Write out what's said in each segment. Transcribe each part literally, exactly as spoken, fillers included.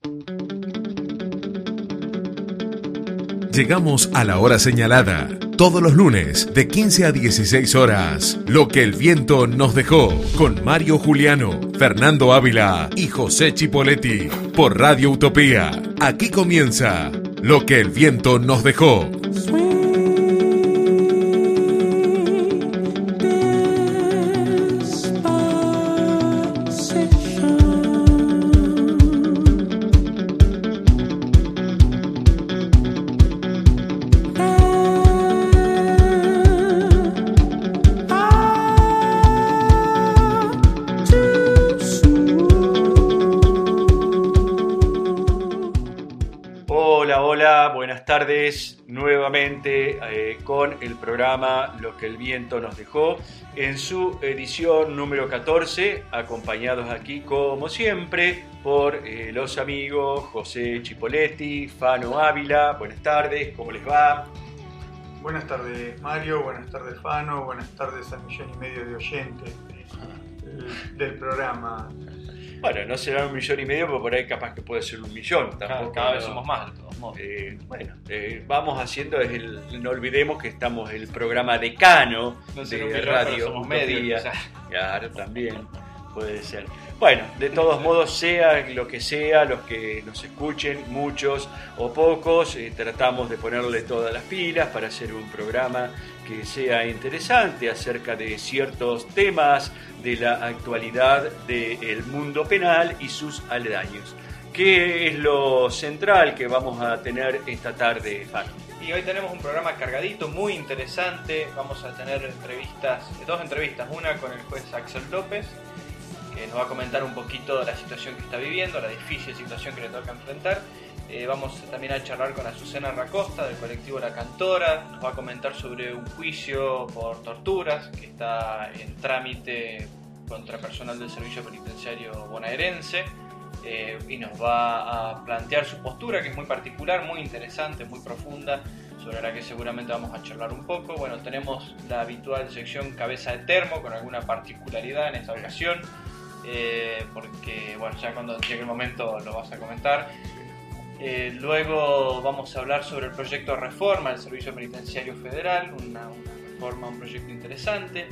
Llegamos a la hora señalada, todos los lunes de quince a dieciséis horas. Lo que el viento nos dejó, con Mario Juliano, Fernando Ávila y José Chipoletti, por Radio Utopía. Aquí comienza Lo que el viento nos dejó. Buenas tardes nuevamente eh, con el programa Lo que el viento nos dejó en su edición número catorce, acompañados aquí como siempre por eh, los amigos José Chipoletti, Fano Ávila. Buenas tardes, ¿cómo les va? Buenas tardes Mario, buenas tardes Fano, buenas tardes al millón y medio de oyentes del, del programa. Bueno, no será un millón y medio, pero por ahí capaz que puede ser un millón. Tampoco, cada no, vez somos más, de todos modos. Eh, bueno, eh, vamos haciendo, es el, no olvidemos que estamos en el programa decano no de millón, radio. Somos medios, o sea. Claro, también puede ser. Bueno, de todos modos, sea lo que sea, los que nos escuchen, muchos o pocos, eh, tratamos de ponerle todas las pilas para hacer un programa que sea interesante acerca de ciertos temas de la actualidad del mundo penal y sus aledaños. ¿Qué es lo central que vamos a tener esta tarde, Fano? Y hoy tenemos un programa cargadito, muy interesante. Vamos a tener entrevistas, dos entrevistas, una con el juez Axel López, que nos va a comentar un poquito de la situación que está viviendo, la difícil situación que le toca enfrentar. Eh, vamos también a charlar con Azucena Racosta del colectivo La Cantora. Nos va a comentar sobre un juicio por torturas que está en trámite contra personal del servicio penitenciario bonaerense, eh, y nos va a plantear su postura, que es muy particular, muy interesante, muy profunda, sobre la que seguramente vamos a charlar un poco. Bueno, tenemos la habitual sección Cabeza de Termo con alguna particularidad en esta ocasión, eh, porque bueno, ya cuando llegue el momento lo vas a comentar. Eh, luego vamos a hablar sobre el proyecto de reforma del Servicio Penitenciario Federal, una, una reforma, un proyecto interesante,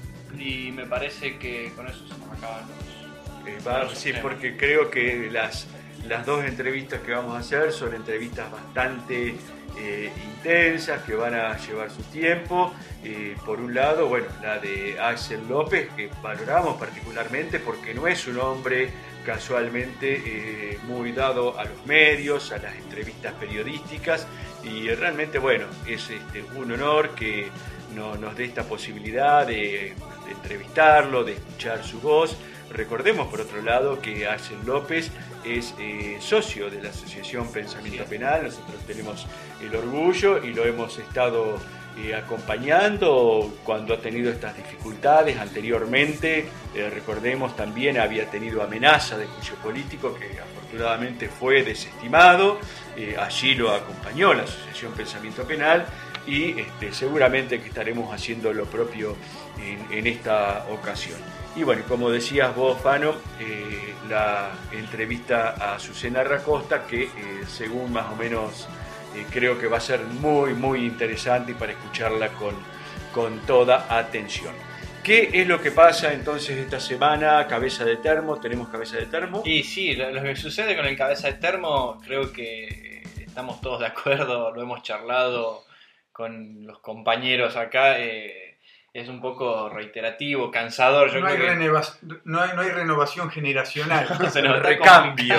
y me parece que con eso se nos acaban los... Eh, va, los sí, porque creo que las, las dos entrevistas que vamos a hacer son entrevistas bastante eh, intensas, que van a llevar su tiempo. Eh, por un lado, bueno, la de Axel López, que valoramos particularmente porque no es un hombre casualmente eh, muy dado a los medios, a las entrevistas periodísticas, y realmente, bueno, es este, un honor que no, nos dé esta posibilidad de, de entrevistarlo, de escuchar su voz. Recordemos, por otro lado, que Axel López es eh, socio de la Asociación Pensamiento Penal. Nosotros tenemos el orgullo y lo hemos estado eh, acompañando cuando ha tenido estas dificultades anteriormente. Eh, recordemos, también había tenido amenaza de juicio político que afortunadamente fue desestimado. Eh, allí lo acompañó la Asociación Pensamiento Penal y este, seguramente que estaremos haciendo lo propio en, en esta ocasión. Y bueno, como decías vos, Fano, eh, la entrevista a Azucena Racosta, que eh, según más o menos eh, creo que va a ser muy, muy interesante y para escucharla con, con toda atención. ¿Qué es lo que pasa entonces esta semana? Cabeza de termo, ¿tenemos cabeza de termo? Y sí, lo, lo que sucede con el cabeza de termo, creo que estamos todos de acuerdo, lo hemos charlado con los compañeros acá. Eh, Es un poco reiterativo, cansador. Yo no, creo hay que... renova- no, hay, no hay renovación generacional. Se nos recambio.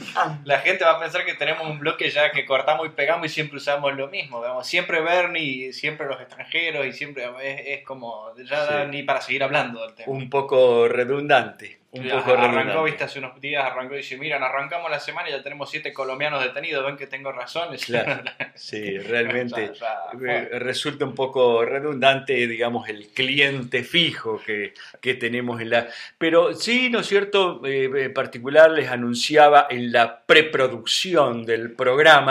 La gente va a pensar que tenemos un bloque ya que cortamos y pegamos y siempre usamos lo mismo. Digamos, siempre Bernie, siempre los extranjeros y siempre es, es como ya sí. da ni para seguir hablando del tema. Un poco redundante. Un ya, poco arrancó, redundante. viste, hace unos días arrancó y dice, miren, arrancamos la semana y ya tenemos siete colombianos detenidos, ven que tengo razón. Claro. Sí, realmente ya, ya, resulta un poco redundante, digamos, el cliente fijo que, que tenemos en la... Pero sí, ¿no es cierto? Eh, en particular les anunciaba en la preproducción del programa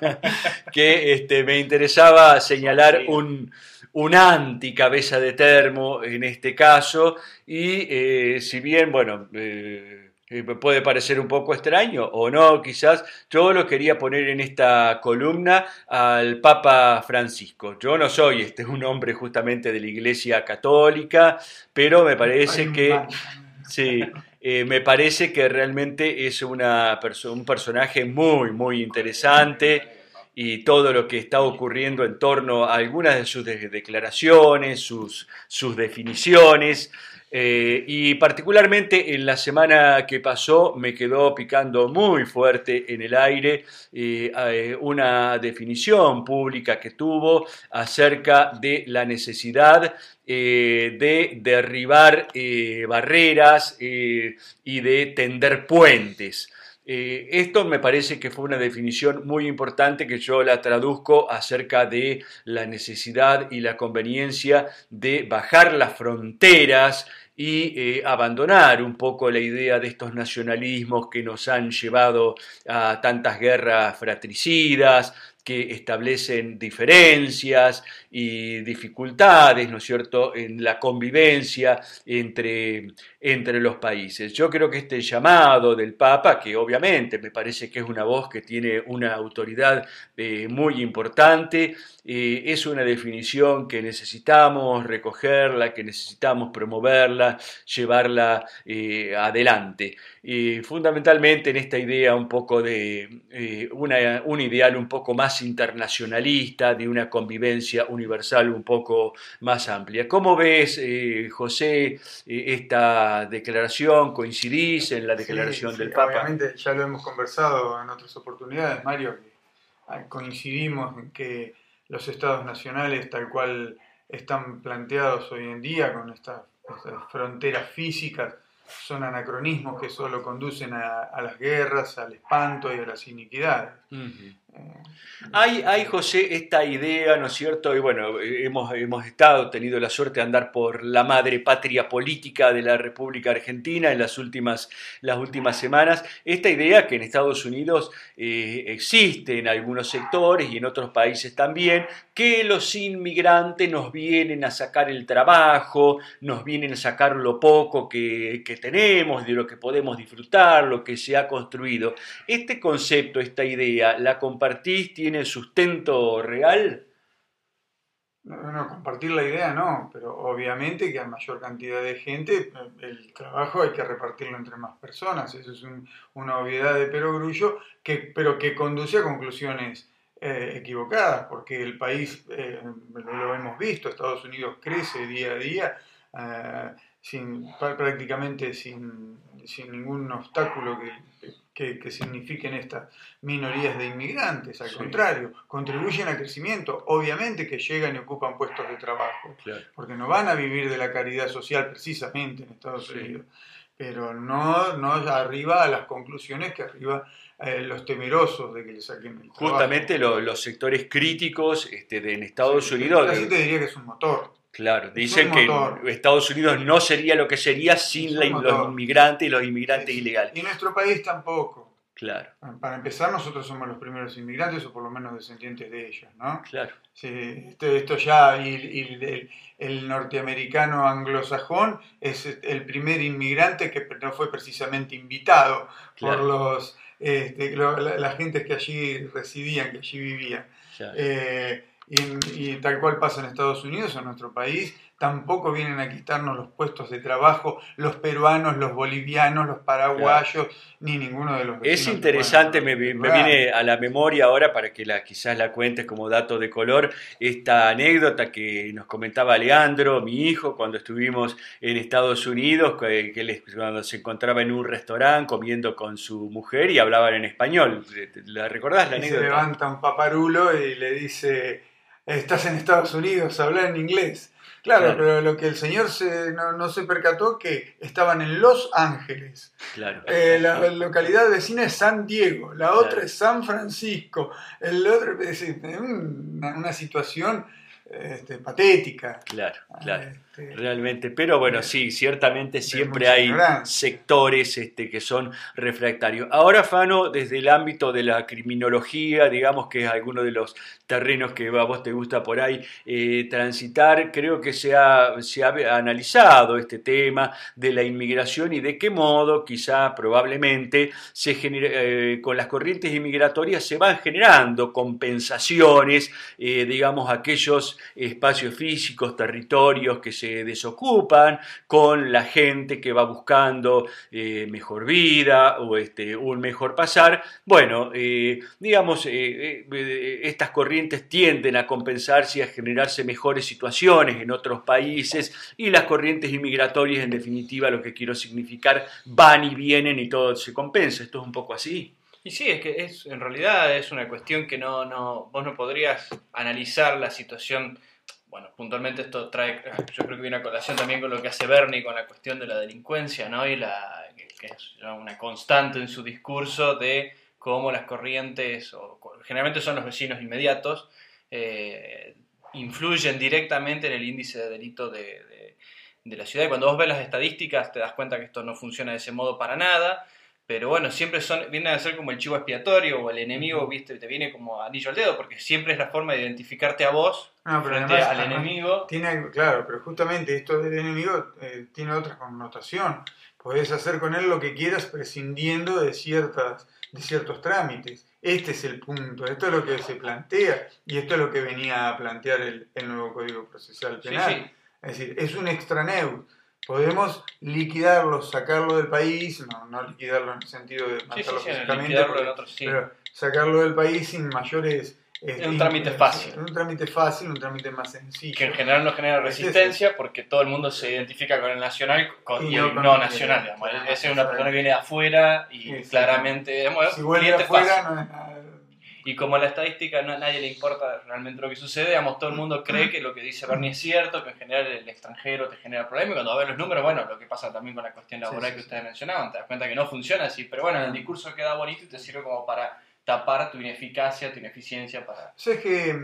que este, me interesaba señalar un... un anti-cabeza de termo en este caso, y eh, si bien, bueno, eh, Eh, puede parecer un poco extraño o no, quizás. Yo lo quería poner en esta columna al Papa Francisco. Yo no soy este, un hombre justamente de la Iglesia Católica, pero me parece que sí, eh, me parece que realmente es una perso- un personaje muy, muy interesante y todo lo que está ocurriendo en torno a algunas de sus de- declaraciones, sus, sus definiciones. Eh, y particularmente en la semana que pasó me quedó picando muy fuerte en el aire eh, eh, una definición pública que tuvo acerca de la necesidad eh, de derribar eh, barreras eh, y de tender puentes. Eh, esto me parece que fue una definición muy importante que yo la traduzco acerca de la necesidad y la conveniencia de bajar las fronteras y eh, abandonar un poco la idea de estos nacionalismos que nos han llevado a tantas guerras fratricidas, que establecen diferencias y dificultades, ¿no es cierto?, en la convivencia entre, entre los países. Yo creo que este llamado del Papa, que obviamente me parece que es una voz que tiene una autoridad eh, muy importante, eh, es una definición que necesitamos recogerla, que necesitamos promoverla, llevarla eh, adelante. Eh, fundamentalmente en esta idea un poco de eh, una, un ideal un poco más internacionalista, de una convivencia universal un poco más amplia. ¿Cómo ves, eh, José, eh, esta declaración? ¿Coincidís en la declaración Sí, sí, del Papa? Obviamente ya lo hemos conversado en otras oportunidades, Mario, que coincidimos en que los estados nacionales tal cual están planteados hoy en día con estas, estas fronteras físicas son anacronismos que solo conducen a, a las guerras, al espanto y a las iniquidades. Uh-huh. Eh, Hay, hay, José, esta idea, ¿no es cierto? Y bueno, hemos, hemos estado, tenido la suerte de andar por la madre patria política de la República Argentina en las últimas, las últimas semanas. Esta idea que en Estados Unidos eh, existe en algunos sectores y en otros países también, que los inmigrantes nos vienen a sacar el trabajo, nos vienen a sacar lo poco que, que tenemos, de lo que podemos disfrutar, lo que se ha construido. Este concepto, esta idea, ¿la compartís? ¿Tiene sustento real? No, no, compartir la idea no, pero obviamente que a mayor cantidad de gente el trabajo hay que repartirlo entre más personas, eso es un, una obviedad de perogrullo, que, pero que conduce a conclusiones eh, equivocadas, porque el país, eh, lo hemos visto, Estados Unidos crece día a día, eh, sin, prácticamente sin, sin ningún obstáculo que, que, que signifiquen estas minorías de inmigrantes, al sí. contrario, contribuyen al crecimiento, obviamente que llegan y ocupan puestos de trabajo, claro. porque no van a vivir de la caridad social precisamente en Estados sí. Unidos, pero no, no arriba a las conclusiones que arriba eh, los temerosos de que le saquen el trabajo. Justamente lo, los sectores críticos este, de, en Estados sí, Unidos... Casi te diría que es un motor. Claro, dicen que Estados Unidos no sería lo que sería sin la, los inmigrantes y los inmigrantes sí. ilegales. Y nuestro país tampoco. Claro. Para empezar, nosotros somos los primeros inmigrantes, o por lo menos descendientes de ellos, ¿no? Claro. Sí, esto, esto ya, y, y el, el norteamericano anglosajón es el primer inmigrante que no fue precisamente invitado claro. por los este, la, las gentes que allí residían, que allí vivían. Claro. Eh, y, y tal cual pasa en Estados Unidos, en nuestro país, tampoco vienen a quitarnos los puestos de trabajo los peruanos, los bolivianos, los paraguayos, claro. ni ninguno de los vecinos. Es interesante, me, me viene a la memoria ahora, para que la, quizás la cuentes como dato de color, esta anécdota que nos comentaba Leandro, mi hijo, cuando estuvimos en Estados Unidos, que, que él, cuando se encontraba en un restaurante comiendo con su mujer y hablaban en español. ¿La recordás la y anécdota? Se levanta un paparulo y le dice, estás en Estados Unidos, habla en inglés. Claro, claro, pero lo que el señor se, no, no se percató que estaban en Los Ángeles. Claro. Eh, la, la localidad vecina es San Diego, la otra claro. es San Francisco, el otro es una, una situación este, patética. Claro, claro. Este, Realmente, pero bueno, de, sí, ciertamente siempre mucha hay ignorancia. sectores este, que son refractarios. Ahora, Fano, desde el ámbito de la criminología, digamos que es alguno de los terrenos que a vos te gusta por ahí eh, transitar, creo que se ha, se ha analizado este tema de la inmigración y de qué modo, quizá probablemente, se genera, eh, con las corrientes inmigratorias se van generando compensaciones, eh, digamos, aquellos espacios físicos, territorios que se desocupan con la gente que va buscando eh, mejor vida o este, un mejor pasar. Bueno, eh, digamos, eh, eh, estas corrientes tienden a compensarse y a generarse mejores situaciones en otros países, y las corrientes inmigratorias, en definitiva, lo que quiero significar, van y vienen y todo se compensa. Esto es un poco así. Y sí, es que es, en realidad es una cuestión que no, no, vos no podrías analizar la situación. Bueno, puntualmente esto trae, yo creo que viene a colación también con lo que hace Bernie con la cuestión de la delincuencia, ¿no? Y la, que es una constante en su discurso de cómo las corrientes, o generalmente son los vecinos inmediatos, eh, influyen directamente en el índice de delito de, de, de la ciudad. Y cuando vos ves las estadísticas te das cuenta que esto no funciona de ese modo para nada. Pero bueno, siempre son, vienen a ser como el chivo expiatorio o el enemigo, ¿viste? Te viene como anillo al dedo, porque siempre es la forma de identificarte a vos no, pero frente además, al además, enemigo. Tiene, claro, pero justamente esto del enemigo eh, tiene otra connotación. Podés hacer con él lo que quieras prescindiendo de, ciertas, de ciertos trámites. Este es el punto, esto es lo que se plantea y esto es lo que venía a plantear el, el nuevo Código Procesal Penal. Sí, sí. Es decir, es un extraneus. Podemos liquidarlo, sacarlo del país, no, no liquidarlo en el sentido de matarlo sí, sí, físicamente, liquidarlo porque, en otro, sí. pero sacarlo del país sin mayores... Es un trámite fácil. Un trámite fácil, un trámite más sencillo. Que en general no genera resistencia porque todo el mundo se identifica con el nacional con, y, y el no, no nacional. Digamos. Claro, esa es una persona que viene de afuera y sí, claramente... Digamos, si vuelve afuera no es nada. Y como a la estadística no, a nadie le importa realmente lo que sucede, digamos, todo el mundo cree que lo que dice Bernie es cierto, que en general el extranjero te genera problemas, y cuando ves los números, bueno, lo que pasa también con la cuestión laboral sí, sí, que ustedes sí. mencionaban, te das cuenta que no funciona así, pero bueno, en el discurso queda bonito y te sirve como para tapar tu ineficacia, tu ineficiencia para... O sea, es que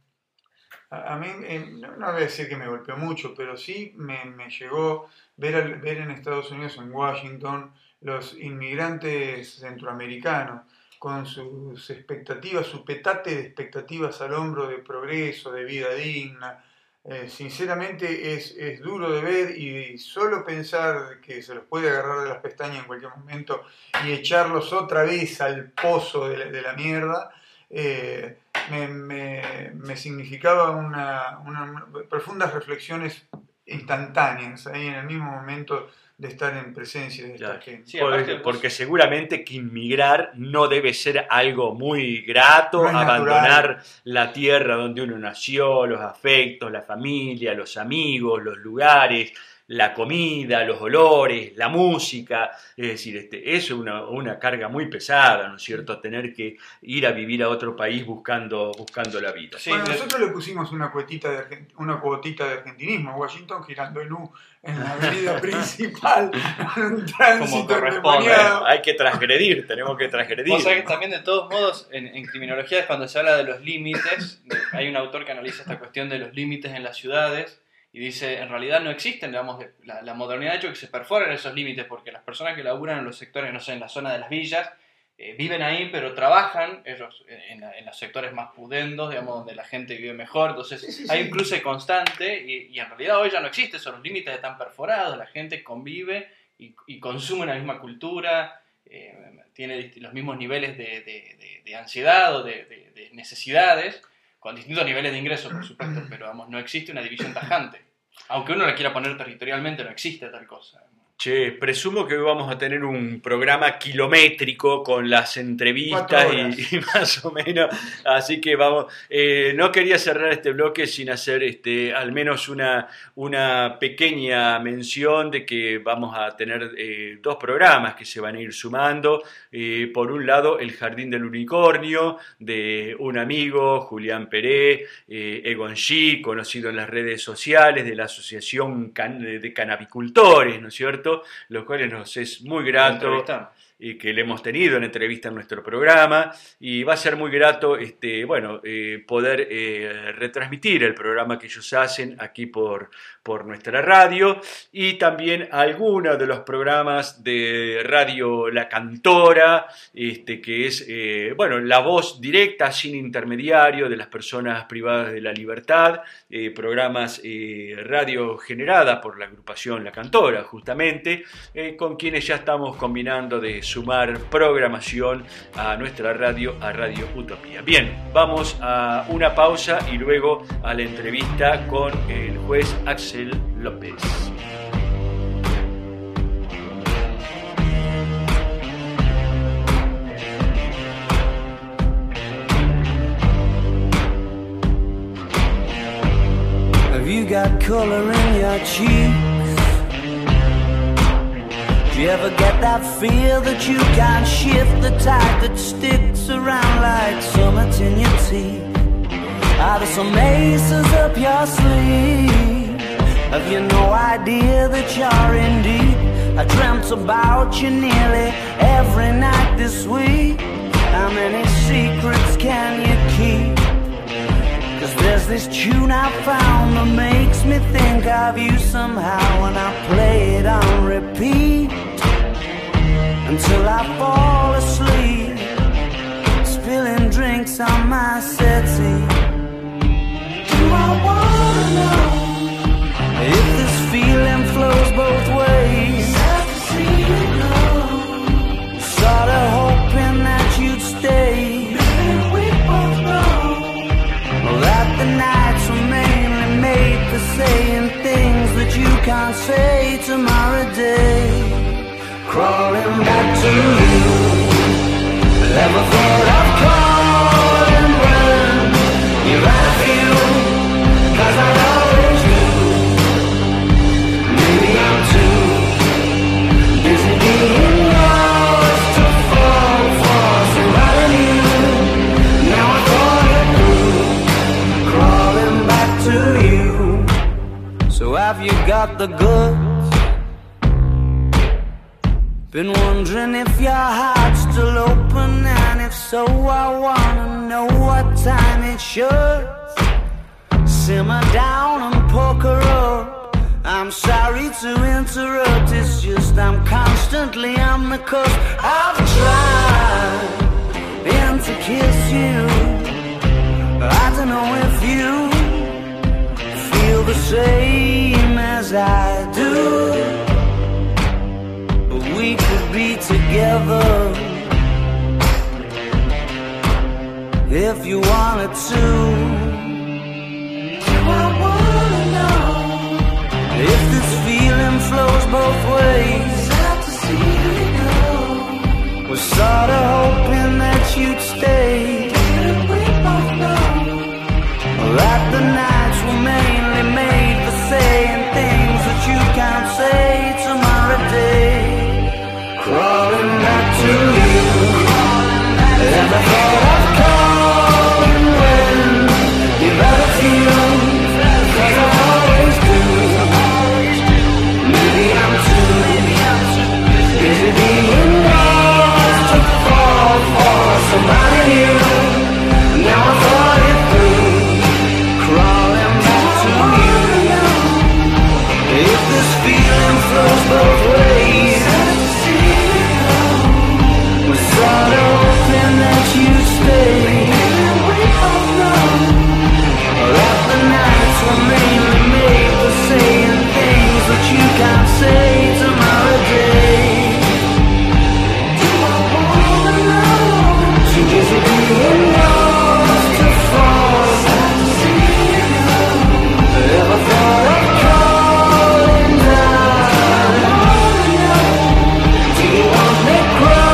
a, a mí, eh, no, no voy a decir que me golpeó mucho, pero sí me, me llegó ver, al, ver en Estados Unidos, en Washington, los inmigrantes centroamericanos, con sus expectativas, su petate de expectativas al hombro de progreso, de vida digna. Eh, sinceramente es, es duro de ver, y solo pensar que se los puede agarrar de las pestañas en cualquier momento y echarlos otra vez al pozo de la, de la mierda, eh, me, me, me significaba una, una, una, profundas reflexiones instantáneas, ahí en el mismo momento de estar en presencia de esta claro. gente. Sí, porque, porque seguramente que inmigrar no debe ser algo muy grato, no es abandonar natural. La tierra donde uno nació, los afectos, la familia, los amigos, los lugares, la comida, los olores, la música. Es decir, este, eso es una, una carga muy pesada, ¿no es cierto? Tener que ir a vivir a otro país buscando, buscando la vida. Sí, bueno, nosotros le pusimos una cuotita de, argent- una cuotita de argentinismo a Washington, girando en U en la avenida principal, un tránsito endemoniado. Hay que transgredir, tenemos que transgredir. O sea que también, de todos modos, en, en criminología es cuando se habla de los límites. De, hay un autor que analiza esta cuestión de los límites en las ciudades y dice, en realidad no existen, digamos, la, la modernidad ha hecho que se perforen esos límites, porque las personas que laburan en los sectores, no sé, en la zona de las villas, eh, viven ahí, pero trabajan ellos en, en los sectores más pudendos, digamos, donde la gente vive mejor. Entonces sí, sí, hay un cruce constante y, y en realidad hoy ya no existe eso, los límites están perforados, la gente convive y, y consume la misma cultura, eh, tiene los mismos niveles de, de, de, de ansiedad o de, de, de necesidades, con distintos niveles de ingresos, por supuesto, pero vamos, no existe una división tajante. Aunque uno la quiera poner territorialmente, no existe tal cosa. Che, presumo que hoy vamos a tener un programa kilométrico con las entrevistas y, y más o menos, así que vamos, eh, no quería cerrar este bloque sin hacer este, al menos una, una pequeña mención de que vamos a tener eh, dos programas que se van a ir sumando. Eh, por un lado, El Jardín del Unicornio, de un amigo, Julián Peré, eh, Egon Shi, conocido en las redes sociales, de la Asociación Can- de Canabicultores, ¿no es cierto?, los cuales nos es muy grato eh, que le hemos tenido en entrevista en nuestro programa, y va a ser muy grato este, bueno, eh, poder eh, retransmitir el programa que ellos hacen aquí por, por nuestra radio, y también algunos de los programas de Radio La Cantora, este, que es eh, bueno, la voz directa, sin intermediario, de las personas privadas de la libertad, eh, programas eh, radio generada por la agrupación La Cantora, justamente, eh, con quienes ya estamos combinando de sumar programación a nuestra radio, a Radio Utopía. Bien, vamos a una pausa y luego a la entrevista con el juez Axel López. Have you got color in your cheeks? Do you ever get that feel that you can't shift, the tide that sticks around like summits in your teeth? Are there some aces up your sleeve? Have you no idea that you're in deep? I dreamt about you nearly every night this week. How many secrets can you keep? Cause there's this tune I found that makes me think of you somehow, and I play it on repeat until I fall asleep, spilling drinks on my settee. Do I wanna know if this feeling flows both ways? Sad to see you go, sorta hoping that you'd stay. Maybe we both know that the nights were mainly made for saying things that you can't say tomorrow day. Crawling back to you, never thought I'd calling when you're out of you, cause I always do. Maybe I'm too busy being lost to fall for somebody new. Now I thought it through, crawling back to you. So have you got the goods? Been wondering if your heart's still open, and if so, I wanna know what time it should. Simmer down and poker up. I'm sorry to interrupt, it's just I'm constantly on the cusp. I've tried and to kiss you. I don't know if you feel the same as I do. We could be together if you wanted to. Do I wanna know if this feeling flows both ways? Sad to see you go. Was sorta hoping that you'd stay. Didn't we both know that the nights were mainly made for saying things that you can't say tomorrow day? Crawling back to you, and I thought I'd call when you better feel, cause I always do. Maybe I'm too busy being lost to fall for somebody new. Now I thought it through, crawling back to you. If this feeling flows both ways, sorta hoping that you stay. We both know that the nights were mainly made for saying things that you can't say tomorrow day. Do I wanna know? Too busy being lost to fall. Sad to see you go. Ever thought of calling down? Do I wanna know? Do you want me cry?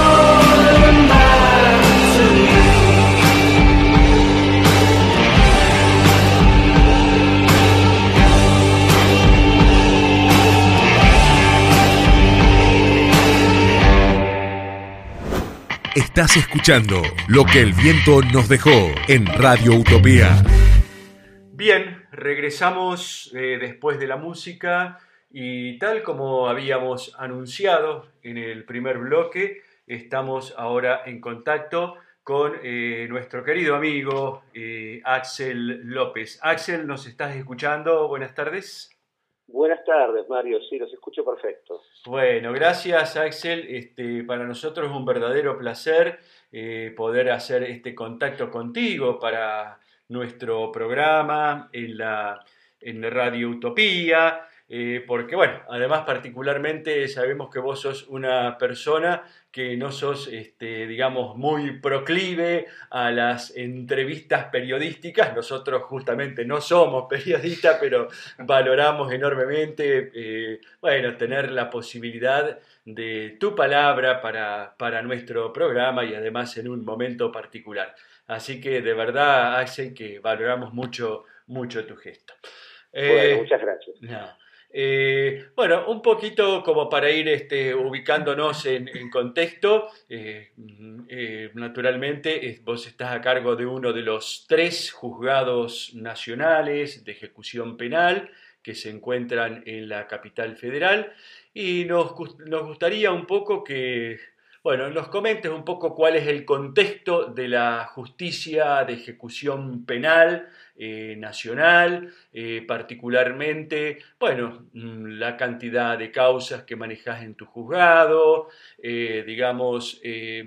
Estás escuchando Lo que el viento nos dejó en Radio Utopía. Bien, regresamos eh, después de la música y tal como habíamos anunciado en el primer bloque, estamos ahora en contacto con eh, nuestro querido amigo eh, Axel López. Axel, ¿nos estás escuchando? Buenas tardes. Buenas tardes, Mario. Sí, los escucho perfecto. Bueno, gracias, Axel. Este, para nosotros es un verdadero placer eh, poder hacer este contacto contigo para nuestro programa en la en Radio Utopía, eh, porque bueno, además particularmente sabemos que vos sos una persona que no sos, este, digamos, muy proclive a las entrevistas periodísticas. Nosotros justamente no somos periodistas, pero valoramos enormemente, eh, bueno, tener la posibilidad de tu palabra para, para nuestro programa y además en un momento particular. Así que de verdad, Axel, que valoramos mucho, mucho tu gesto. Bueno, Eh, muchas gracias. no. Eh, bueno, un poquito como para ir este, ubicándonos en, en contexto, eh, eh, naturalmente eh, vos estás a cargo de uno de los tres juzgados nacionales de ejecución penal que se encuentran en la capital federal y nos, nos gustaría un poco que, bueno, nos comentes un poco cuál es el contexto de la justicia de ejecución penal Eh, nacional, eh, particularmente, bueno, la cantidad de causas que manejas en tu juzgado, eh, digamos, eh,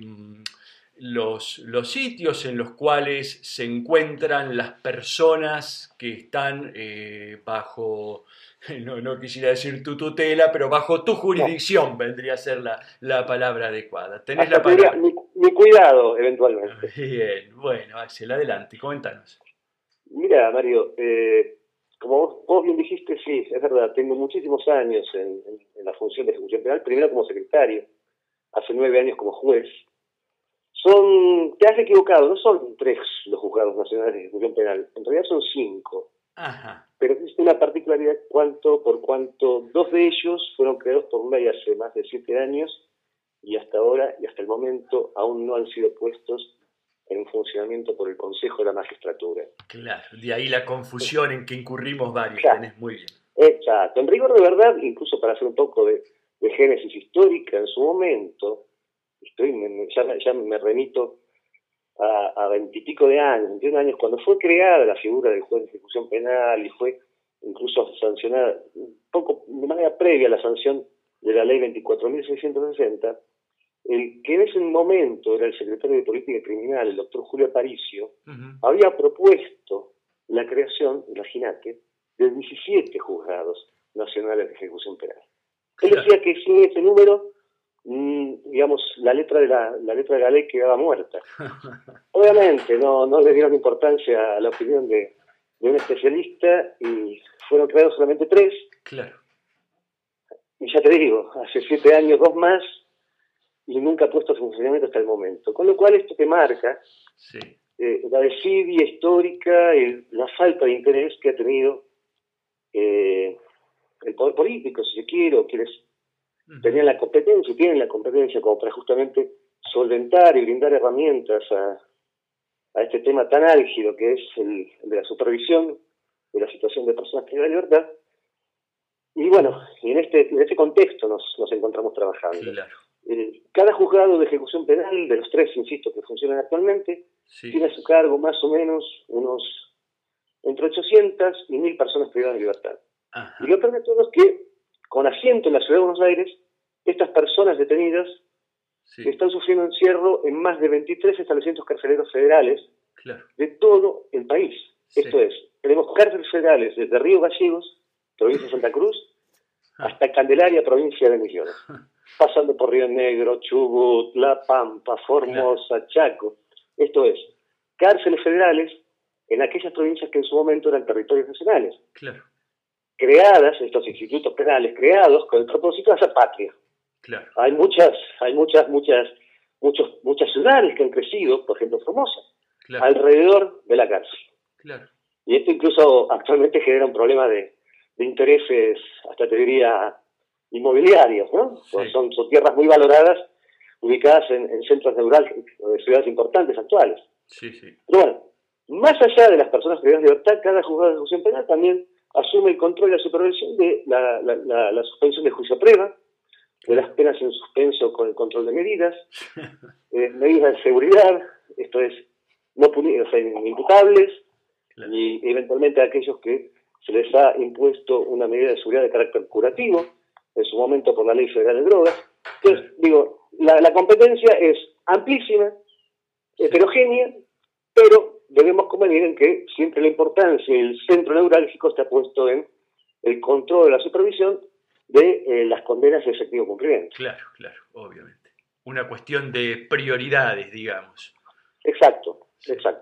los, los sitios en los cuales se encuentran las personas que están eh, bajo, no, no quisiera decir tu tutela, pero bajo tu jurisdicción vendría a ser la, la palabra adecuada. Tenés Hasta la palabra. Mi, mi cuidado, eventualmente. Bien, bueno, Axel, adelante, coméntanos. Mira, Mario, eh, como vos, vos bien dijiste, sí, es verdad, tengo muchísimos años en, en, en la función de ejecución penal, primero como secretario, hace nueve años como juez. Son, te has equivocado, no son tres los juzgados nacionales de ejecución penal, en realidad son cinco. Ajá. Pero existe una particularidad cuanto, por cuanto dos de ellos fueron creados por ley hace más de siete años y hasta ahora, y hasta el momento, aún no han sido puestos en funcionamiento por el Consejo de la Magistratura. Claro, de ahí la confusión en que incurrimos varios, Claro. Tenés muy bien. Exacto. En rigor de verdad, incluso para hacer un poco de, de génesis histórica, en su momento, estoy, me, ya, ya me remito a veintipico de años, veintiún años, cuando fue creada la figura del juez de ejecución penal y fue incluso sancionada un poco de manera previa a la sanción de la ley veinticuatro mil seiscientos sesenta, el que en ese momento era el secretario de Política Criminal, el doctor Julio Aparicio, uh-huh. había propuesto la creación, imagínate, de diecisiete juzgados nacionales de ejecución penal. Él Claro. decía que sin ese número, mmm, digamos, la letra de la, la letra de la ley quedaba muerta. Obviamente, no, no le dieron importancia a la opinión de, de un especialista y fueron creados solamente tres. Claro. Y ya te digo, hace siete años, dos más, y nunca puesto en funcionamiento hasta el momento. Con lo cual esto te marca Sí. eh, la desidia histórica, el, la falta de interés que ha tenido eh, el poder político, si se quiere, o quienes uh-huh. tenían la competencia, y tienen la competencia como para justamente solventar y brindar herramientas a, a este tema tan álgido que es el, el de la supervisión de la situación de personas privadas de libertad. Y bueno, en este, en este contexto nos, nos encontramos trabajando. Claro. Eh, cada juzgado de ejecución penal, de los tres, insisto, que funcionan actualmente, Sí. tiene a su cargo más o menos unos entre ochocientas y mil personas privadas de libertad. Ajá. Y lo peor de todo es que, con asiento en la Ciudad de Buenos Aires, estas personas detenidas Sí. están sufriendo encierro en más de veintitrés establecimientos carceleros federales Claro. de todo el país. Sí. Esto es, tenemos cárceles federales desde Río Gallegos, provincia de Santa Cruz, hasta Candelaria, provincia de Misiones, pasando por Río Negro, Chubut, La Pampa, Formosa, Chaco. Esto es, cárceles federales en aquellas provincias que en su momento eran territorios nacionales. Claro. Creadas, estos institutos penales creados con el propósito de hacer patria. Claro. Hay muchas, hay muchas, muchas, muchos, muchas ciudades que han crecido, por ejemplo Formosa, Claro. alrededor de la cárcel. Claro. Y esto incluso actualmente genera un problema de, de intereses, hasta te diría, inmobiliarios, ¿no? Sí. Son, son tierras muy valoradas, ubicadas en, en centros neurálgicos de ciudades importantes actuales. Sí, sí. Pero bueno, más allá de las personas privadas de libertad, cada juzgado de ejecución penal también asume el control y la supervisión de la, la, la, la suspensión de juicio a prueba, de las penas en suspenso con el control de medidas, eh, medidas de seguridad, esto es, no punir, o sea, imputables, claro. Y eventualmente a aquellos que se les ha impuesto una medida de seguridad de carácter curativo, en su momento por la Ley Federal de Drogas. Entonces, digo, la, la competencia es amplísima, heterogénea, pero debemos convenir en que siempre la importancia y el centro neurálgico está puesto en el control de la supervisión de eh, las condenas de efectivo cumplimiento. Claro, claro, obviamente. Una cuestión de prioridades, digamos. Exacto, sí. exacto.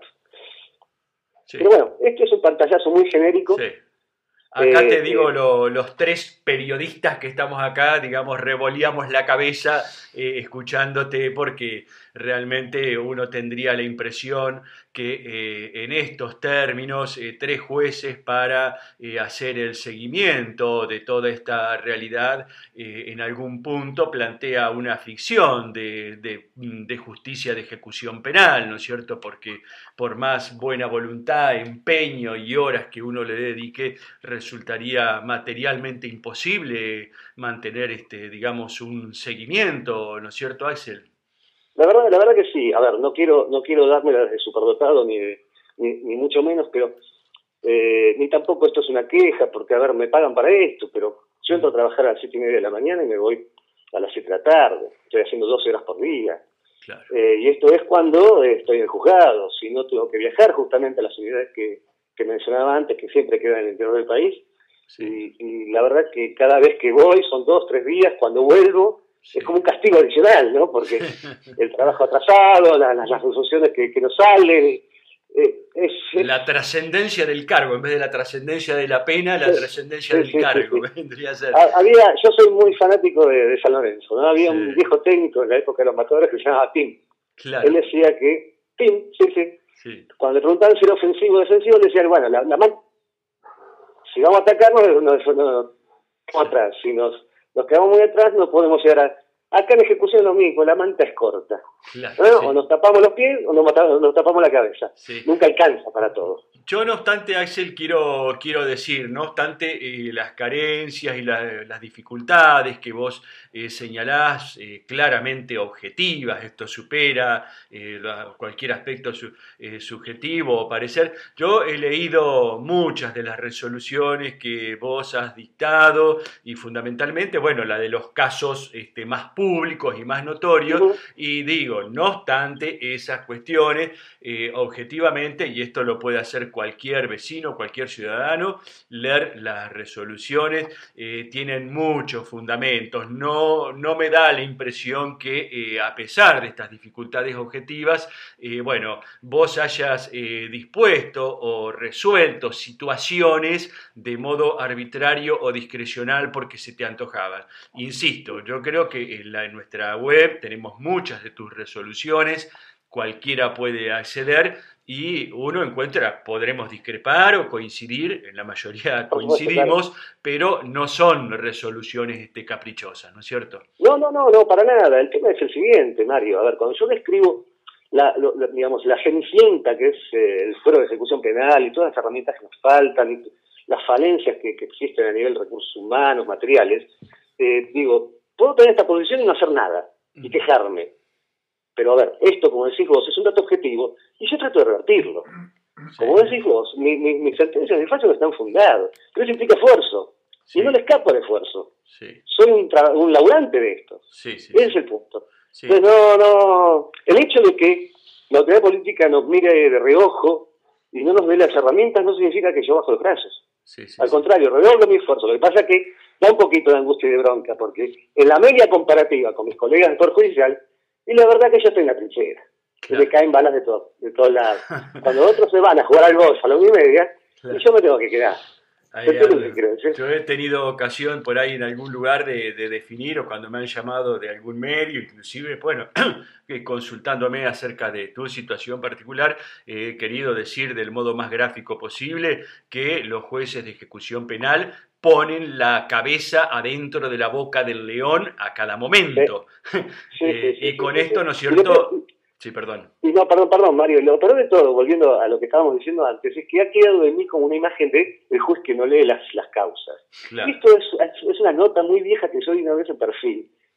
Sí. Pero bueno, este es un pantallazo muy genérico. Sí. Acá eh, te digo, eh, lo, los tres periodistas que estamos acá, digamos, revolíamos la cabeza eh, escuchándote, porque realmente uno tendría la impresión que eh, en estos términos, eh, tres jueces para eh, hacer el seguimiento de toda esta realidad, eh, en algún punto plantea una ficción de, de, de justicia de ejecución penal, ¿no es cierto? Porque por más buena voluntad, empeño y horas que uno le dedique, resultaría materialmente imposible mantener, este, digamos, un seguimiento, ¿no es cierto, Axel? La verdad, la verdad que sí. A ver, no quiero, no quiero darme de superdotado ni, de, ni, ni mucho menos, pero eh, ni tampoco esto es una queja, porque a ver, me pagan para esto, pero yo entro a trabajar a las siete y media de la mañana y me voy a las siete de la tarde. Estoy haciendo doce horas por día. Claro. Eh, y esto es cuando eh, estoy en el juzgado, si no tengo que viajar justamente a las unidades que, que mencionaba antes, que siempre quedan en el interior del país. Sí. Y, y la verdad que cada vez que voy, son dos, tres días, cuando vuelvo, sí. es como un castigo adicional, ¿no? Porque el trabajo atrasado, la, las, las resoluciones que, que no salen, eh, es, es... La trascendencia del cargo, en vez de la trascendencia de la pena, la sí, trascendencia sí, del sí, cargo, sí, sí. vendría a ser. Había, yo soy muy fanático de, de San Lorenzo, ¿no? Había sí. un viejo técnico en la época de los matadores que se llamaba Tim. Claro. Él decía que, Tim, sí, sí, sí. cuando le preguntaban si era ofensivo o defensivo, le decían, bueno, la, la man... si vamos a atacarnos, no, no, no, no sí. atrás, si nos, nos quedamos muy atrás, no podemos llegar a... Acá en ejecución es lo mismo, la manta es corta. Claro, ¿no? sí. O nos tapamos los pies o nos, matamos, nos tapamos la cabeza. Sí. Nunca alcanza para todo. Yo, no obstante, Axel, quiero, quiero decir, no obstante eh, las carencias y la, las dificultades que vos eh, señalás, eh, claramente objetivas, esto supera eh, la, cualquier aspecto su, eh, subjetivo o parecer. Yo he leído muchas de las resoluciones que vos has dictado y fundamentalmente, bueno, la de los casos este, más públicos y más notorios, uh-huh. y digo, no obstante esas cuestiones, eh, objetivamente, y esto lo puede hacer cualquier vecino, cualquier ciudadano, leer las resoluciones, eh, tienen muchos fundamentos, no, no me da la impresión que eh, a pesar de estas dificultades objetivas, eh, bueno, vos hayas eh, dispuesto o resuelto situaciones de modo arbitrario o discrecional porque se te antojaban. Insisto, yo creo que en, la, en nuestra web tenemos muchas de tus resoluciones, cualquiera puede acceder y uno encuentra, podremos discrepar o coincidir, en la mayoría coincidimos, pero no son resoluciones este, caprichosas, ¿no es cierto? No, no, no, no, para nada. El tema es el siguiente, Mario. A ver, cuando yo describo la, lo, la, digamos, la cenicienta que es eh, el fuero de ejecución penal y todas las herramientas que nos faltan, y las falencias que, que existen a nivel de recursos humanos, materiales, eh, digo, puedo tener esta posición y no hacer nada, y quejarme. Pero a ver, esto, como decís vos, es un dato objetivo y yo trato de revertirlo. Como decís vos, mi, mi, mis sentencias de fallo no están fundadas, pero eso implica esfuerzo. Sí. Y no le escapo al esfuerzo. Sí. Soy un, tra- un laburante de esto. Sí, sí, Ese sí. es el punto. Sí. Entonces, no, no. El hecho de que la autoridad política nos mire de reojo y no nos dé las herramientas no significa que yo bajo los brazos. Sí, sí, al contrario, redoblo mi esfuerzo. Lo que pasa es que da un poquito de angustia y de bronca, porque en la media comparativa con mis colegas del Poder Judicial, y la verdad que yo estoy en la trinchera, claro. y me caen balas de, todo, de todos lados. Cuando otros se van a jugar al golf a la una y media, claro. y yo me tengo que quedar. Ahí, yo he tenido ocasión por ahí en algún lugar de, de definir, o cuando me han llamado de algún medio, inclusive, bueno, consultándome acerca de tu situación particular, he querido decir del modo más gráfico posible que los jueces de ejecución penal ponen la cabeza adentro de la boca del león a cada momento. Sí. Sí, eh, sí, sí, y con sí, esto, sí. ¿no es cierto? Sí, perdón. Y no, perdón, perdón, Mario. Lo peor de todo, volviendo a lo que estábamos diciendo antes, es que ha quedado de mí como una imagen de el juez que no lee las, las causas. Claro. Esto es, es una nota muy vieja que yo di una vez en Perfil.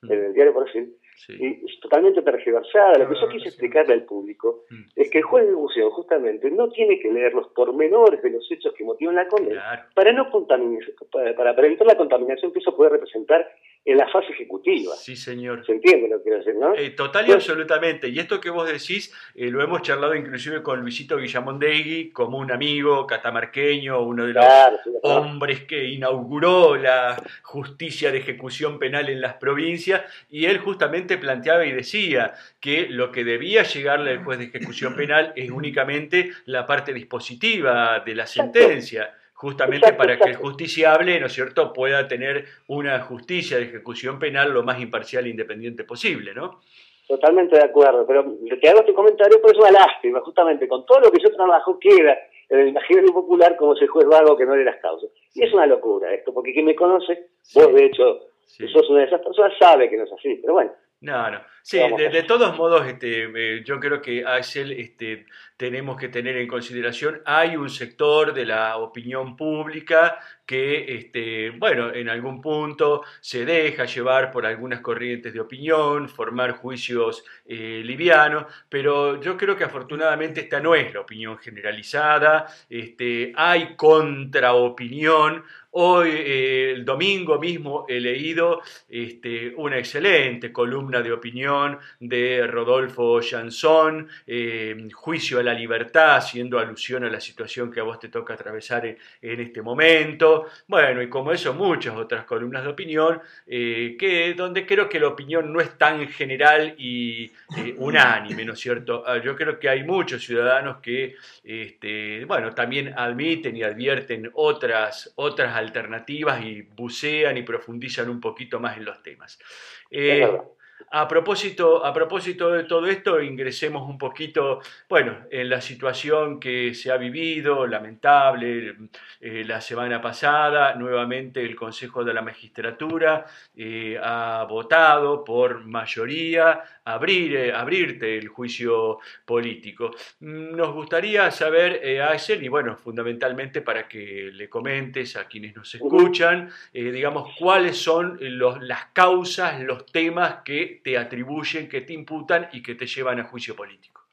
mm. en el diario Perfil, sí. y es totalmente tergiversada. Lo que yo quise explicarle al público mm. es que el juez de ejecución justamente no tiene que leer los pormenores de los hechos que motivan la condena claro. para no contaminar, para, para evitar la contaminación que eso puede representar en la fase ejecutiva. Sí, señor. ¿Se entiende lo que quiero decir, no? Eh, total y absolutamente. Y esto que vos decís, eh, lo hemos charlado inclusive con Luisito Guillamondegui, como un amigo catamarqueño, uno de los claro, sí, claro. hombres que inauguró la justicia de ejecución penal en las provincias, y él justamente planteaba y decía que lo que debía llegarle al juez de ejecución penal es únicamente la parte dispositiva de la sentencia. Justamente exacto, para exacto. que el justiciable, ¿no es cierto?, pueda tener una justicia de ejecución penal lo más imparcial e independiente posible, ¿no? Totalmente de acuerdo, pero te hago este comentario porque es una lástima, justamente con todo lo que yo trabajo queda en el imaginario popular como ese juez vago que no lee las causas. Y es una locura esto, porque quien me conoce, sí. vos de hecho, sí. sos una de esas personas, sabe que no es así, pero bueno. No, no. Sí, de, de todos modos, este, eh, yo creo que, Axel, este, tenemos que tener en consideración, hay un sector de la opinión pública que, este, bueno, en algún punto se deja llevar por algunas corrientes de opinión, formar juicios eh, livianos, pero yo creo que afortunadamente esta no es la opinión generalizada, este, hay contraopinión. Hoy, eh, el domingo mismo, he leído este, una excelente columna de opinión de Rodolfo Jansson, eh, Juicio a la Libertad, haciendo alusión a la situación que a vos te toca atravesar en, en este momento. Bueno, y como eso, muchas otras columnas de opinión, eh, que, donde creo que la opinión no es tan general y eh, unánime, ¿no es cierto? Yo creo que hay muchos ciudadanos que, este, bueno, también admiten y advierten otras, otras alternativas y bucean y profundizan un poquito más en los temas. Eh, a propósito, a propósito de todo esto, ingresemos un poquito, bueno, en la situación que se ha vivido, lamentable, eh, la semana pasada, nuevamente el Consejo de la Magistratura eh, ha votado por mayoría abrir, eh, abrirte el juicio político. Nos gustaría saber, eh, Axel, y bueno, fundamentalmente para que le comentes a quienes nos escuchan, eh, digamos, cuáles son los, las causas, los temas que te atribuyen, que te imputan y que te llevan a juicio político.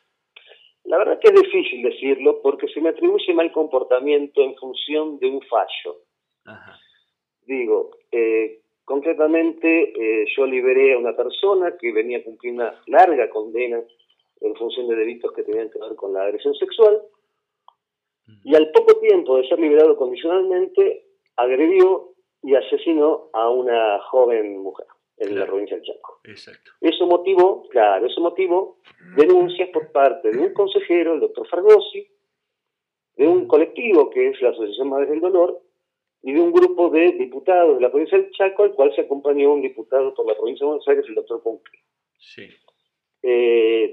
La verdad que es difícil decirlo porque se me atribuye mal comportamiento en función de un fallo. Ajá. Digo, eh, concretamente eh, yo liberé a una persona que venía cumpliendo una larga condena en función de delitos que tenían que ver con la agresión sexual, y al poco tiempo de ser liberado condicionalmente agredió y asesinó a una joven mujer en claro. la provincia del Chaco. Exacto. Eso motivó, claro, eso motivó denuncias por parte de un consejero, el doctor Fargosi, de un colectivo que es la Asociación Madres del Dolor, y de un grupo de diputados de la provincia del Chaco, al cual se acompañó un diputado por la provincia de Buenos Aires, el doctor Ponque. Sí. Eh,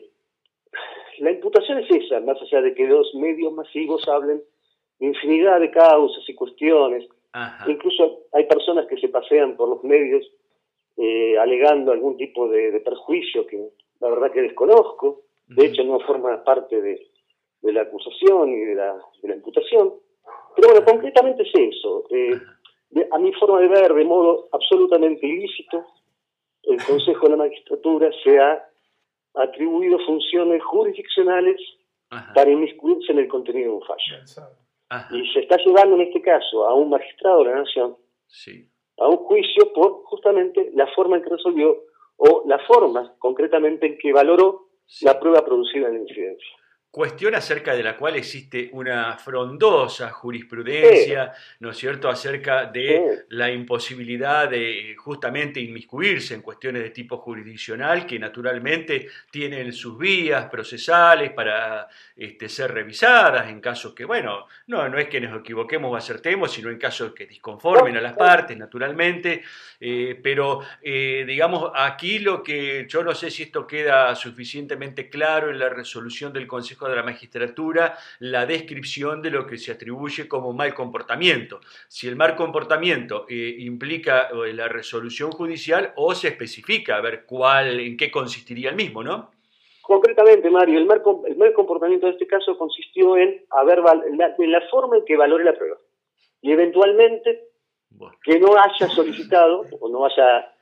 la imputación es esa, más allá de que los medios masivos hablen de infinidad de causas y cuestiones. Ajá. Incluso hay personas que se pasean por los medios Eh, alegando algún tipo de, de perjuicio que la verdad que desconozco, de hecho no forma parte de, de la acusación y de la, de la imputación, pero bueno, concretamente es eso. Eh, de, a mi forma de ver, de modo absolutamente ilícito, el Consejo de la Magistratura se ha atribuido funciones jurisdiccionales Ajá. para inmiscuirse en el contenido de un fallo. Ajá. Y se está llevando en este caso a un magistrado de la Nación sí. a un juicio por justamente la forma en que resolvió o la forma concretamente en que valoró sí. la prueba producida en la incidencia. Cuestión acerca de la cual existe una frondosa jurisprudencia, sí. ¿no es cierto?, acerca de sí. la imposibilidad de justamente inmiscuirse en cuestiones de tipo jurisdiccional que naturalmente tienen sus vías procesales para este, ser revisadas en casos que, bueno, no, no es que nos equivoquemos o acertemos, sino en casos que disconformen a las partes, naturalmente, eh, pero eh, digamos, aquí lo que yo no sé si esto queda suficientemente claro en la resolución del Consejo de la Magistratura, la descripción de lo que se atribuye como mal comportamiento. Si el mal comportamiento eh, implica eh, la resolución judicial o se especifica a ver cuál, en qué consistiría el mismo, ¿no? Concretamente, Mario, el mal, el mal comportamiento de este caso consistió en, haber, en, la, en la forma en que valore la prueba y eventualmente bueno. que no haya solicitado o no haya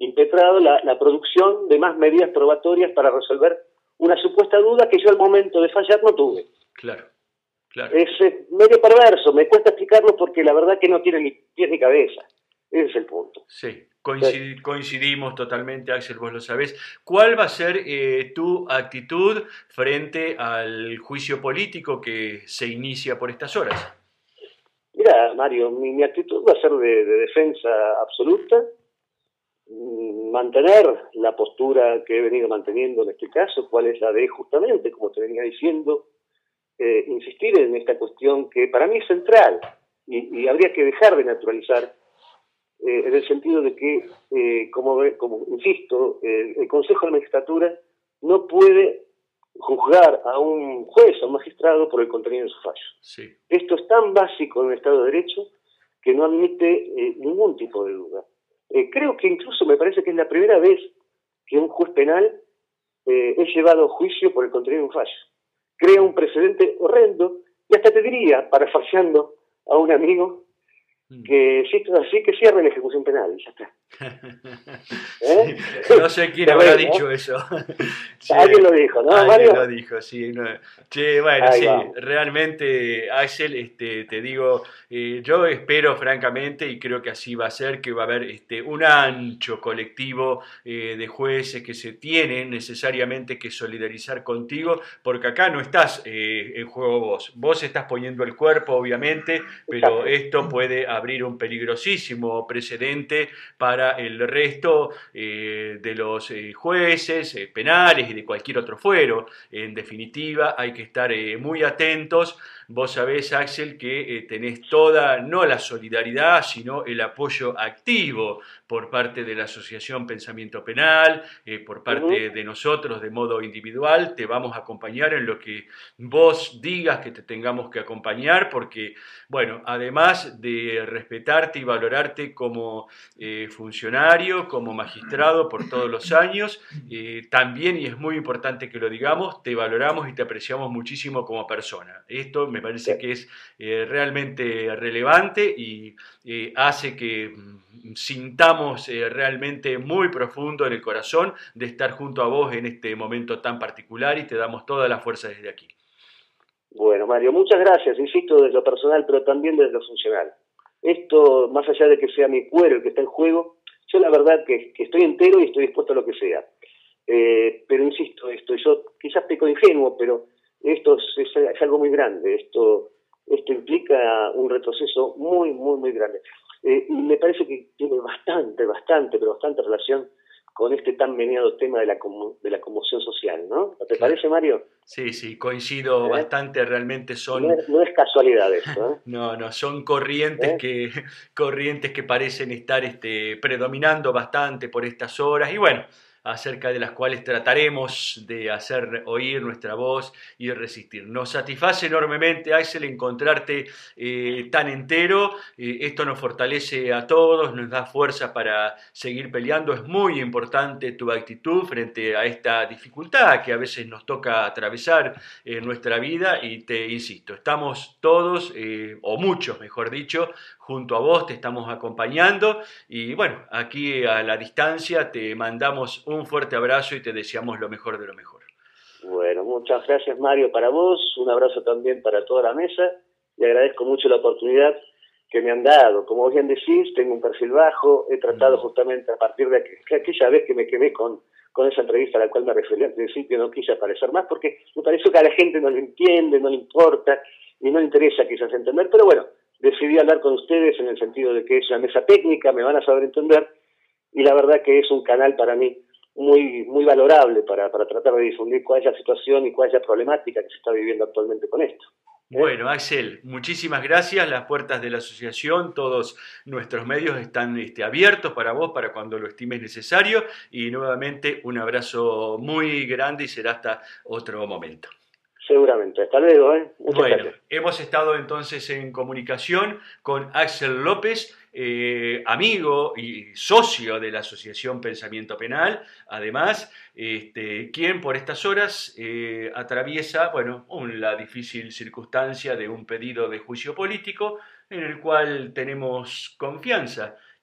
impetrado la, la producción de más medidas probatorias para resolver una supuesta duda que yo al momento de fallar no tuve. Claro, claro. Es eh, medio perverso, me cuesta explicarlo porque la verdad que no tiene ni pies ni cabeza. Ese es el punto. Sí, coincid- sí. coincidimos totalmente, Axel, vos lo sabés. ¿Cuál va a ser eh, tu actitud frente al juicio político que se inicia por estas horas? Mira, Mario, mi, mi actitud va a ser de, de defensa absoluta, mantener la postura que he venido manteniendo en este caso, cuál es la de justamente, como te venía diciendo, eh, insistir en esta cuestión que para mí es central y, y habría que dejar de naturalizar, eh, en el sentido de que, eh, como, como insisto, eh, el Consejo de la Magistratura no puede juzgar a un juez o un magistrado por el contenido de su fallo. Sí. Esto es tan básico en el Estado de Derecho que no admite eh, ningún tipo de duda. Eh, creo que incluso me parece que es la primera vez que un juez penal eh, es llevado a juicio por el contenido de un fallo. Crea un precedente horrendo y hasta te diría, parafraseando a un amigo, que si esto es así, que cierre la ejecución penal y ya está. ¿Eh? Sí, no sé quién habrá dicho ¿no? eso. Sí, alguien lo dijo, ¿no, alguien Mario? lo dijo, sí. No. Che, bueno, Ahí sí, va. realmente, Axel, este, te digo, eh, yo espero francamente, y creo que así va a ser, que va a haber este, un ancho colectivo eh, de jueces que se tienen necesariamente que solidarizar contigo, porque acá no estás eh, en juego vos. Vos estás poniendo el cuerpo, obviamente, pero esto puede abrir un peligrosísimo precedente para el resto eh, de los eh, jueces eh, penales y de cualquier otro fuero. En definitiva, hay que estar eh, muy atentos. Vos sabés, Axel, que eh, tenés toda, no la solidaridad, sino el apoyo activo por parte de la Asociación Pensamiento Penal, eh, por parte uh-huh. de nosotros de modo individual. Te vamos a acompañar en lo que vos digas que te tengamos que acompañar, porque, bueno, además de respetarte y valorarte como eh, funcionario, como magistrado por todos los años, eh, también, y es muy importante que lo digamos, te valoramos y te apreciamos muchísimo como persona. Esto me parece que es eh, realmente relevante y eh, hace que mm, sintamos eh, realmente muy profundo en el corazón de estar junto a vos en este momento tan particular, y te damos toda la fuerza desde aquí. Bueno, Mario, muchas gracias, insisto, desde lo personal, pero también desde lo funcional. Esto, más allá de que sea mi cuero el que está en juego, yo la verdad que, que estoy entero y estoy dispuesto a lo que sea. Eh, pero insisto, esto, yo quizás peco ingenuo, pero esto es, es, es algo muy grande, esto, esto implica un retroceso muy, muy, muy grande. Eh, y me parece que tiene bastante, bastante, pero bastante relación con este tan meneado tema de la, de la conmoción social, ¿no? ¿Te claro. parece, Mario? Sí, sí, coincido ¿Eh? bastante, realmente son... No es, no es casualidad esto, ¿eh? No, no, son corrientes, ¿Eh? que, corrientes que parecen estar este, predominando bastante por estas horas, y bueno, acerca de las cuales trataremos de hacer oír nuestra voz y resistir. Nos satisface enormemente, Axel, encontrarte eh, tan entero. Eh, esto nos fortalece a todos, nos da fuerza para seguir peleando. Es muy importante tu actitud frente a esta dificultad que a veces nos toca atravesar en nuestra vida, y te insisto, estamos todos, eh, o muchos mejor dicho, junto a vos, te estamos acompañando, y bueno, aquí a la distancia te mandamos un fuerte abrazo y te deseamos lo mejor de lo mejor. Bueno, muchas gracias, Mario, para vos, un abrazo también para toda la mesa, y agradezco mucho la oportunidad que me han dado. Como bien decís, tengo un perfil bajo, he tratado mm. justamente a partir de aquella vez que me quedé con, con esa entrevista a la cual me referí al principio, no quise aparecer más, porque me pareció que a la gente no le entiende, no le importa, y no le interesa quizás entender, pero bueno, decidí hablar con ustedes en el sentido de que es una mesa técnica, me van a saber entender, y la verdad que es un canal para mí muy muy valorable para, para tratar de difundir cuál es la situación y cuál es la problemática que se está viviendo actualmente con esto. ¿Eh? Bueno, Axel, muchísimas gracias. Las puertas de la asociación, todos nuestros medios están este, abiertos para vos, para cuando lo estimes necesario, y nuevamente un abrazo muy grande y será hasta otro momento. Seguramente. Hasta luego. ¿eh? Muchas bueno, gracias. Hemos estado entonces en comunicación con Axel López, eh, amigo y socio de la Asociación Pensamiento Penal, además, este, quien por estas horas eh, atraviesa, bueno, un, la difícil circunstancia de un pedido de juicio político en el cual tenemos confianza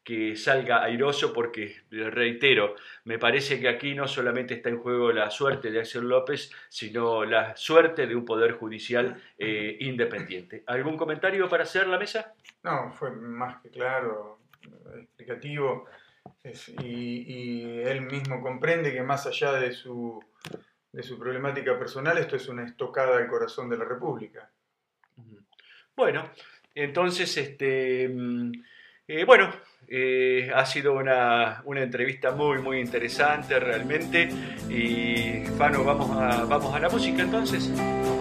que salga airoso, porque, reitero, me parece que aquí no solamente está en juego la suerte de Axel López, sino la suerte de un poder judicial eh, independiente. ¿Algún comentario para hacer la mesa? No, fue más que claro, explicativo, es, y, y él mismo comprende que más allá de su, de su problemática personal, esto es una estocada al corazón de la República. Bueno, entonces, este, eh, bueno, eh, ha sido una, una entrevista muy, muy interesante realmente. Y, Fano, vamos a, vamos a la música entonces.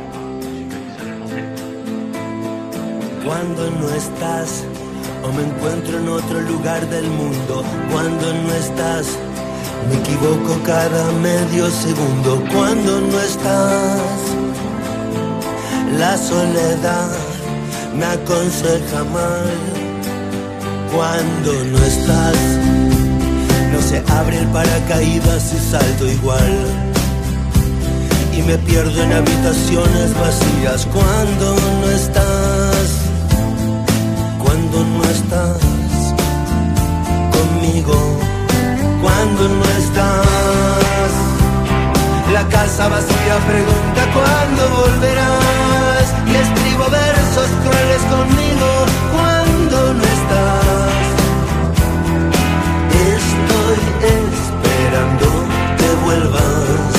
Cuando no estás, o me encuentro en otro lugar del mundo. Cuando no estás, me equivoco cada medio segundo. Cuando no estás, la soledad me aconseja mal. Cuando no estás, no se abre el paracaídas y salto igual. Y me pierdo en habitaciones vacías. Cuando no estás, cuando no estás conmigo. Cuando no estás, la casa vacía pregunta cuándo volverás. Y escribo versos crueles conmigo cuando no estás. Estoy esperando que vuelvas.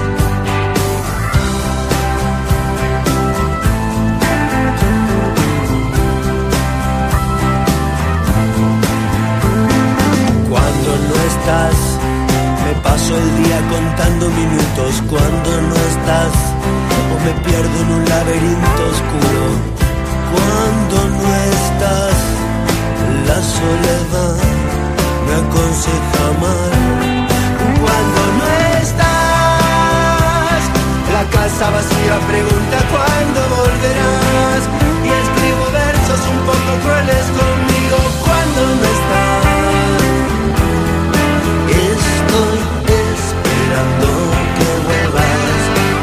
Cuando no estás, me paso el día contando minutos. Cuando no estás, o me pierdo en un laberinto oscuro. Cuando no estás, la soledad me aconseja mal. Cuando no estás, la casa vacía pregunta cuándo volverás. Y escribo versos un poco crueles conmigo cuando no estás. Estoy esperando que vuelvas.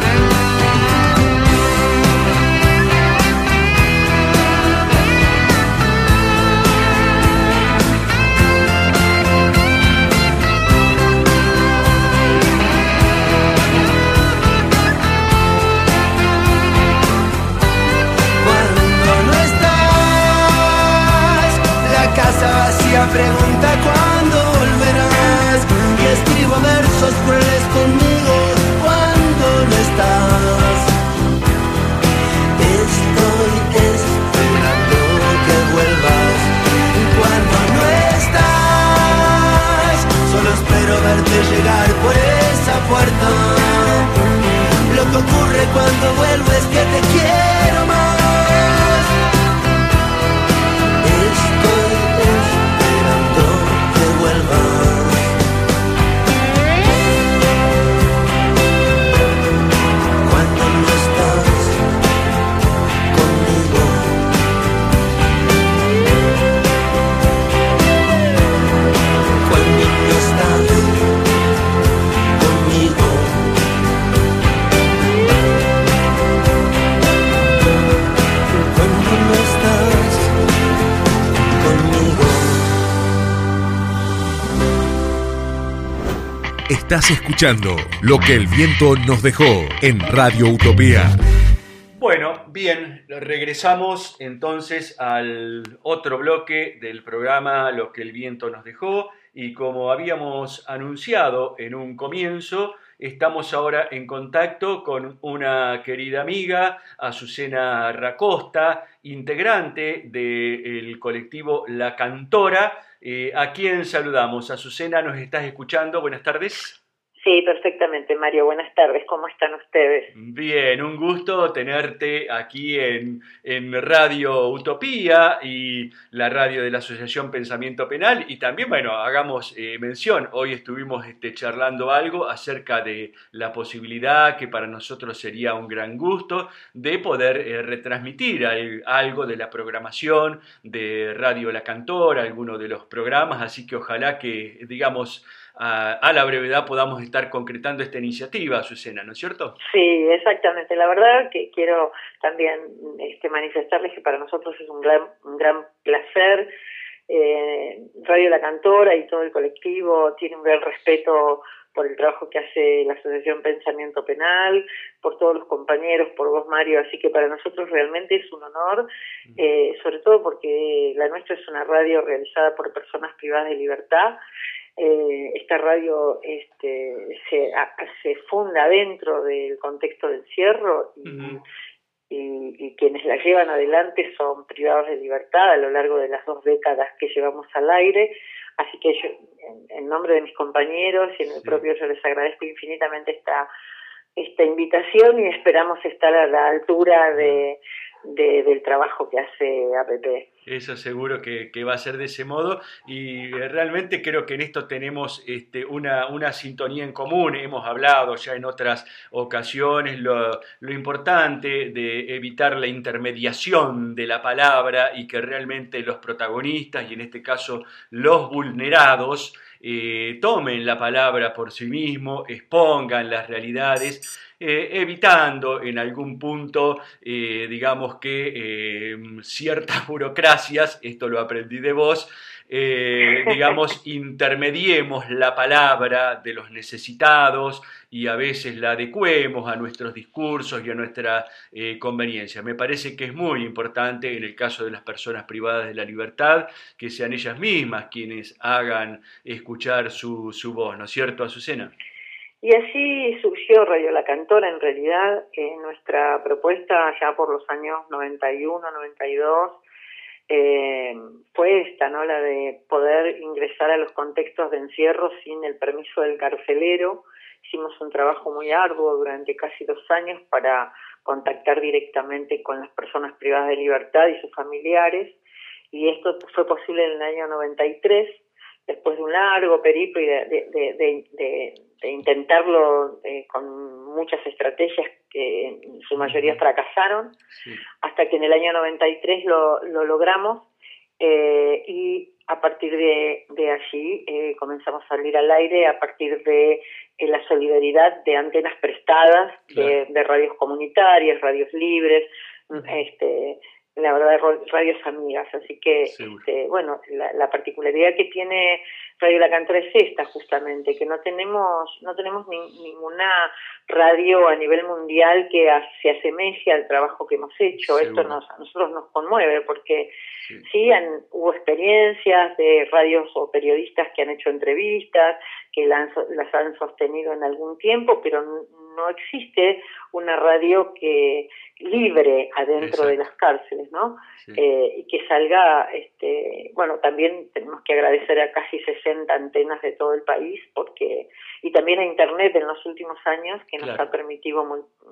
Cuando no estás, la casa vacía pregunta cuándo volverás. Y escribo versos crueles conmigo cuando no estás. Estoy esperando que vuelvas. Cuando no estás, solo espero verte llegar por esa puerta. Lo que ocurre cuando vuelvo es que te quiero más. Estoy esperando que vuelvas. Cuando no estás conmigo. Cuando no estás conmigo. Cuando no estás conmigo. Estás escuchando Lo que el viento nos dejó en Radio Utopía. Bueno, bien, regresamos entonces al otro bloque del programa Lo que el viento nos dejó, y como habíamos anunciado en un comienzo, estamos ahora en contacto con una querida amiga, Azucena Racosta, integrante del colectivo La Cantora, eh, a quien saludamos. Azucena, ¿nos estás escuchando? Buenas tardes. Sí, perfectamente, Mario. Buenas tardes. ¿Cómo están ustedes? Bien, un gusto tenerte aquí en, en Radio Utopía y la radio de la Asociación Pensamiento Penal. Y también, bueno, hagamos eh, mención, hoy estuvimos este, charlando algo acerca de la posibilidad, que para nosotros sería un gran gusto, de poder eh, retransmitir al, algo de la programación de Radio La Cantora, alguno de los programas, así que ojalá que, digamos, A, a la brevedad podamos estar concretando esta iniciativa, Azucena, ¿no es cierto? Sí, exactamente. La verdad que quiero también este, manifestarles que para nosotros es un gran, un gran placer Eh, Radio La Cantora y todo el colectivo tiene un gran respeto por el trabajo que hace la Asociación Pensamiento Penal, por todos los compañeros, por vos, Mario, así que para nosotros realmente es un honor, eh, sobre todo porque la nuestra es una radio realizada por personas privadas de libertad. Eh, esta radio este, se, a, se funda dentro del contexto del encierro y, uh-huh. y, y quienes la llevan adelante son privados de libertad a lo largo de las dos décadas que llevamos al aire. Así que yo, en, en nombre de mis compañeros y en el sí. propio, yo les agradezco infinitamente esta, esta invitación y esperamos estar a la altura de, de, del trabajo que hace A P P. Eso seguro que, que va a ser de ese modo y realmente creo que en esto tenemos este, una, una sintonía en común. Hemos hablado ya en otras ocasiones lo, lo importante de evitar la intermediación de la palabra y que realmente los protagonistas y en este caso los vulnerados eh, tomen la palabra por sí mismos, expongan las realidades. Eh, evitando en algún punto, eh, digamos que eh, ciertas burocracias, esto lo aprendí de vos, eh, digamos, intermediemos la palabra de los necesitados y a veces la adecuemos a nuestros discursos y a nuestra eh, conveniencia. Me parece que es muy importante en el caso de las personas privadas de la libertad que sean ellas mismas quienes hagan escuchar su, su voz, ¿no es cierto, Azucena? Y así surgió Radio La Cantora, en realidad, eh, nuestra propuesta ya por los años noventa y uno, noventa y dos, eh, fue esta, ¿no? La de poder ingresar a los contextos de encierro sin el permiso del carcelero. Hicimos un trabajo muy arduo durante casi dos años para contactar directamente con las personas privadas de libertad y sus familiares, y esto fue posible en el año noventa y tres, después de un largo periplo y de, de, de, de, de de intentarlo eh, con muchas estrategias que en su mayoría fracasaron, sí. hasta que en el año noventa y tres lo, lo logramos eh, y a partir de, de allí eh, comenzamos a salir al aire a partir de eh, la solidaridad de antenas prestadas, claro. de, de radios comunitarias, radios libres, uh-huh. este la verdad, radios amigas, así que, este, bueno, la, la particularidad que tiene Radio La Cantora es esta, justamente, que no tenemos no tenemos ni, ninguna radio a nivel mundial que a, se asemeje al trabajo que hemos hecho. Seguro. Esto nos, a nosotros nos conmueve, porque sí, sí han, hubo experiencias de radios o periodistas que han hecho entrevistas, que la han, las han sostenido en algún tiempo, pero no existe una radio que libre adentro Exacto. de las cárceles, ¿no? Sí. Eh, y que salga, este, bueno, también tenemos que agradecer a casi sesenta antenas de todo el país, porque y también a Internet en los últimos años, que claro. nos ha permitido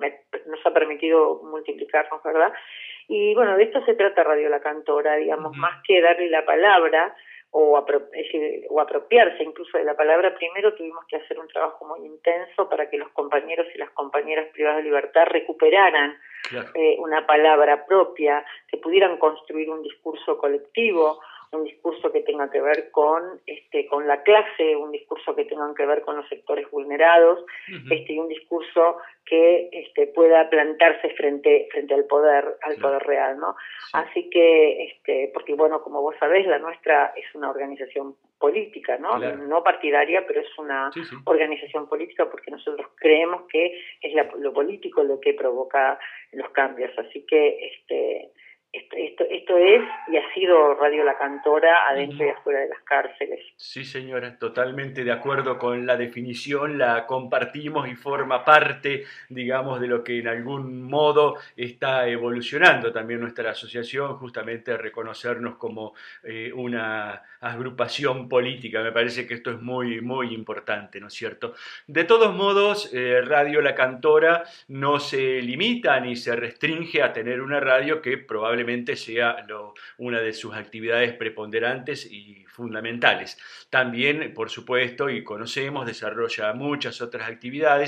nos ha permitido multiplicarnos, ¿verdad? Y bueno, de esto se trata Radio La Cantora, digamos, uh-huh. más que darle la palabra o, apro- es decir, o apropiarse incluso de la palabra, primero tuvimos que hacer un trabajo muy intenso para que los compañeros y las compañeras privadas de libertad recuperaran claro. eh, una palabra propia, que pudieran construir un discurso colectivo, un discurso que tenga que ver con este con la clase, un discurso que tenga que ver con los sectores vulnerados, uh-huh. este y un discurso que este pueda plantarse frente frente al poder al claro. poder real, ¿no? Sí. Así que este porque bueno, como vos sabés, la nuestra es una organización política, ¿no? Claro. No partidaria, pero es una sí, sí. organización política, porque nosotros creemos que es la, lo político lo que provoca los cambios. Así que este Esto, esto, esto es y ha sido Radio La Cantora adentro y afuera de las cárceles. Sí, señora, totalmente de acuerdo con la definición, la compartimos y forma parte, digamos, de lo que en algún modo está evolucionando también nuestra asociación, justamente reconocernos como eh, una agrupación política. Me parece que esto es muy, muy importante, ¿no es cierto? De todos modos, eh, Radio La Cantora no se limita ni se restringe a tener una radio que probablemente sea lo, una de sus actividades preponderantes y fundamentales. También, por supuesto, y conocemos, desarrolla muchas otras actividades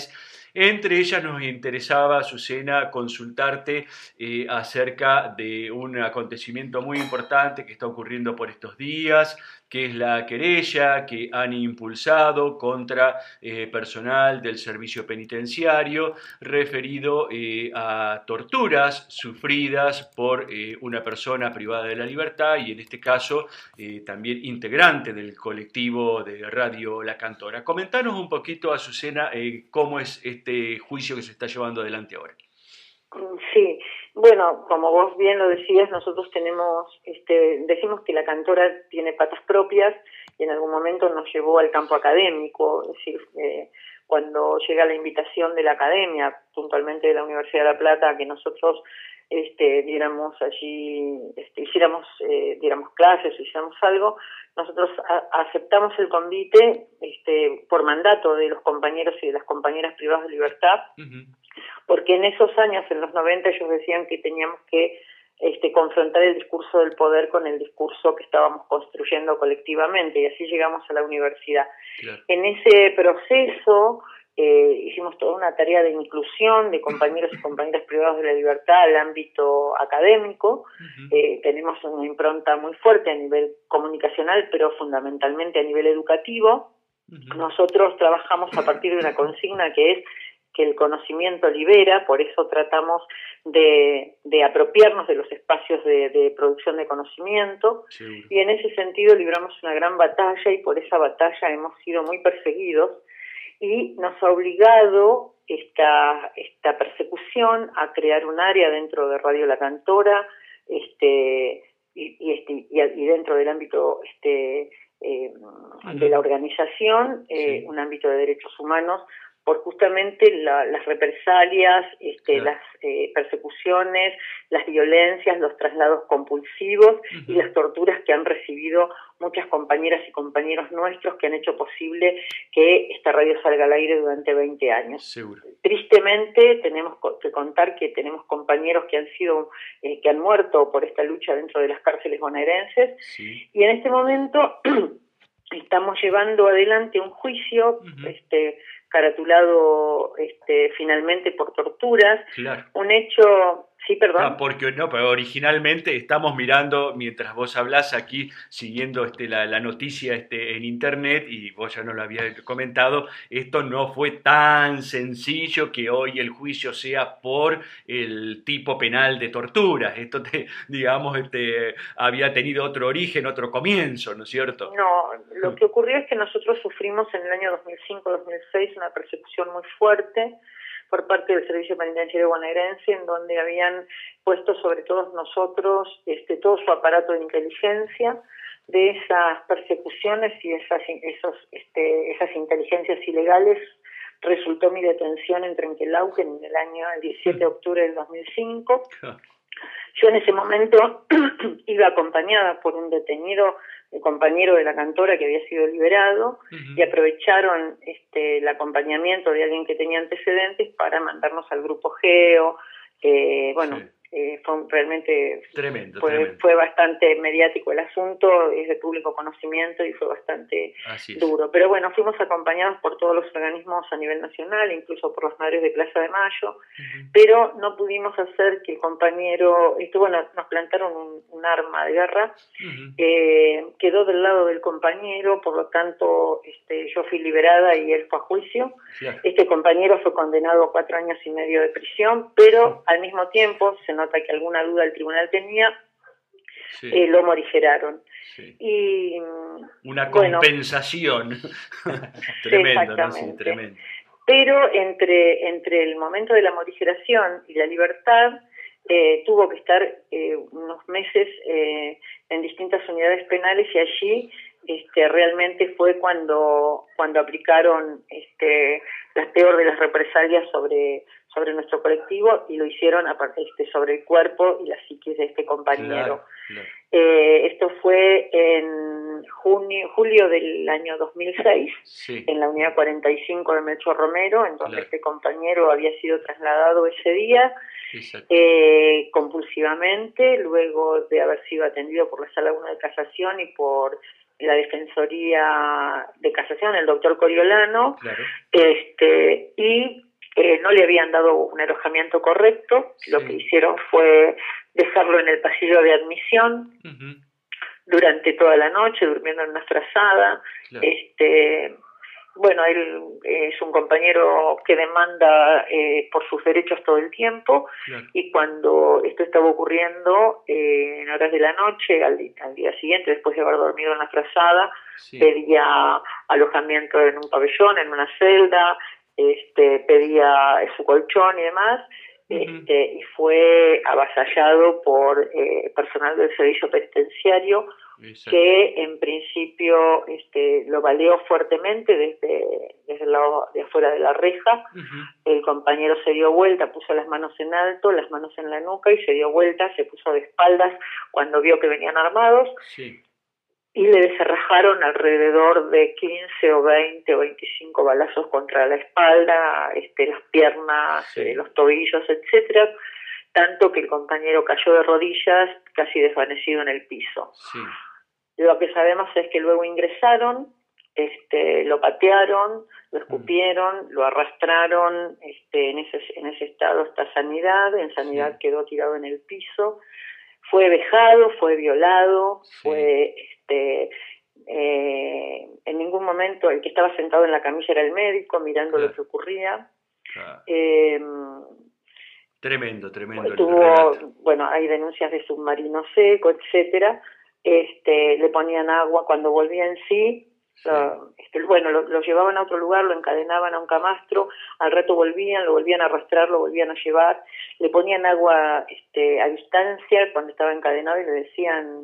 Entre ellas nos interesaba, Azucena, consultarte eh, acerca de un acontecimiento muy importante que está ocurriendo por estos días, que es la querella que han impulsado contra eh, personal del servicio penitenciario referido eh, a torturas sufridas por eh, una persona privada de la libertad y en este caso eh, también integrante del colectivo de Radio La Cantora. Comentanos un poquito, Azucena, eh, cómo es este juicio que se está llevando adelante ahora. Sí, bueno, como vos bien lo decías, nosotros tenemos, este, decimos que la cantora tiene patas propias y en algún momento nos llevó al campo académico, es decir, eh, cuando llega la invitación de la academia, puntualmente de la Universidad de La Plata, a que nosotros este, diéramos allí, este, hiciéramos, eh, diéramos clases, hiciéramos algo, nosotros a, aceptamos el convite este, por mandato de los compañeros y de las compañeras privadas de libertad, uh-huh. porque en esos años, en los noventa, ellos decían que teníamos que este, confrontar el discurso del poder con el discurso que estábamos construyendo colectivamente, y así llegamos a la universidad. Claro. En ese proceso eh, hicimos toda una tarea de inclusión de compañeros y compañeras privados de la libertad al ámbito académico. Uh-huh. eh, tenemos una impronta muy fuerte a nivel comunicacional, pero fundamentalmente a nivel educativo. Uh-huh. Nosotros trabajamos a partir de una consigna que es que el conocimiento libera, por eso tratamos de, de apropiarnos de los espacios de, de producción de conocimiento, sí. Y en ese sentido libramos una gran batalla y por esa batalla hemos sido muy perseguidos y nos ha obligado esta, esta persecución a crear un área dentro de Radio La Cantora este, y, y, este, y, y dentro del ámbito este, eh, de la organización, eh, sí. Un ámbito de derechos humanos, por justamente la, las represalias, este, claro. las eh, persecuciones, las violencias, los traslados compulsivos uh-huh. y las torturas que han recibido muchas compañeras y compañeros nuestros que han hecho posible que esta radio salga al aire durante veinte años. Seguro. Tristemente tenemos que contar que tenemos compañeros que han sido, eh, que han muerto por esta lucha dentro de las cárceles bonaerenses sí. y en este momento estamos llevando adelante un juicio, uh-huh. este caratulado este, finalmente por torturas, claro. Un hecho, sí, perdón. No, porque no, pero originalmente estamos mirando, mientras vos hablás aquí, siguiendo este, la, la noticia este, en internet, y vos ya nos lo habías comentado, esto no fue tan sencillo que hoy el juicio sea por el tipo penal de torturas. Esto, te, digamos, este, había tenido otro origen, otro comienzo, ¿no es cierto? No, lo que ocurrió es que nosotros sufrimos en el año dos mil cinco dos mil seis una persecución muy fuerte por parte del Servicio Penitenciario Bonaerense, en donde habían puesto sobre todos nosotros este, todo su aparato de inteligencia. De esas persecuciones y esas, esos, este, esas inteligencias ilegales resultó mi detención en Trenquelauquen en el año el diecisiete de octubre del dos mil cinco. Yo en ese momento iba acompañada por un detenido, el compañero de la cantora que había sido liberado, uh-huh. y aprovecharon este, el acompañamiento de alguien que tenía antecedentes para mandarnos al grupo Geo. Eh, bueno, sí. eh, fue realmente tremendo, fue, tremendo. fue bastante mediático el asunto, es de público conocimiento y fue bastante duro. Pero bueno, fuimos acompañados por todos los organismos a nivel nacional, incluso por las Madres de Plaza de Mayo, uh-huh. pero no pudimos hacer que el compañero, esto, bueno, nos plantaron un, un arma de guerra, uh-huh. eh, quedó del lado del compañero, por lo tanto este, yo fui liberada y él fue a juicio. Claro. Este compañero fue condenado a cuatro años y medio de prisión, pero uh-huh. al mismo tiempo se nota que alguna duda el tribunal tenía, sí. eh, lo morigeraron. Sí. Y una bueno, compensación. Tremendo, ¿no? Sí, tremendo. Pero entre, entre el momento de la morigeración y la libertad, eh, tuvo que estar eh, unos meses eh, en distintas unidades penales y allí este, realmente fue cuando, cuando aplicaron este, las peor de las represalias sobre, sobre nuestro colectivo y lo hicieron aparte este, sobre el cuerpo y la psiquis de este compañero. Claro, claro. Eh, esto fue en junio, julio del año dos mil seis, sí. en la unidad cuarenta y cinco de Melchor Romero, en donde claro. este compañero había sido trasladado ese día eh, compulsivamente, luego de haber sido atendido por la Sala uno de Casación y por la Defensoría de Casación, el doctor Coriolano, claro. este y eh, no le habían dado un alojamiento correcto, Sí. lo que hicieron fue dejarlo en el pasillo de admisión Ujú. durante toda la noche, durmiendo en una frazada. Claro. Este, bueno, él es un compañero que demanda eh, por sus derechos todo el tiempo, Claro. y cuando esto estaba ocurriendo eh, en horas de la noche, al, di- al día siguiente, después de haber dormido en la frazada, Sí. pedía alojamiento en un pabellón, en una celda, este, pedía su colchón y demás, Ujú. este, y fue avasallado por eh, personal del servicio penitenciario, Exacto. que en principio este, lo baleó fuertemente desde, desde el lado de afuera de la reja. Ujú. El compañero se dio vuelta, puso las manos en alto, las manos en la nuca, y se dio vuelta, se puso de espaldas cuando vio que venían armados, Sí. y le descerrajaron alrededor de quince o veinte o veinticinco balazos contra la espalda, este, las piernas, Sí. eh, los tobillos, etcétera, tanto que el compañero cayó de rodillas, casi desvanecido en el piso. Sí. Lo que sabemos es que luego ingresaron, este, lo patearon, lo escupieron, lo arrastraron, este, en ese, en ese estado hasta Sanidad, en Sanidad Sí. quedó tirado en el piso, fue vejado, fue violado, Sí. fue, este, eh, en ningún momento el que estaba sentado en la camilla era el médico mirando Claro. lo que ocurría. Claro. Eh, Tremendo, tremendo el tuvo, relato. bueno, hay denuncias de submarino seco, etcétera. Este, le ponían agua cuando volvía en sí. Sí. Lo, este, bueno, lo, lo llevaban a otro lugar, lo encadenaban a un camastro, al rato volvían, lo volvían a arrastrar, lo volvían a llevar, le ponían agua este, a distancia cuando estaba encadenado y le decían,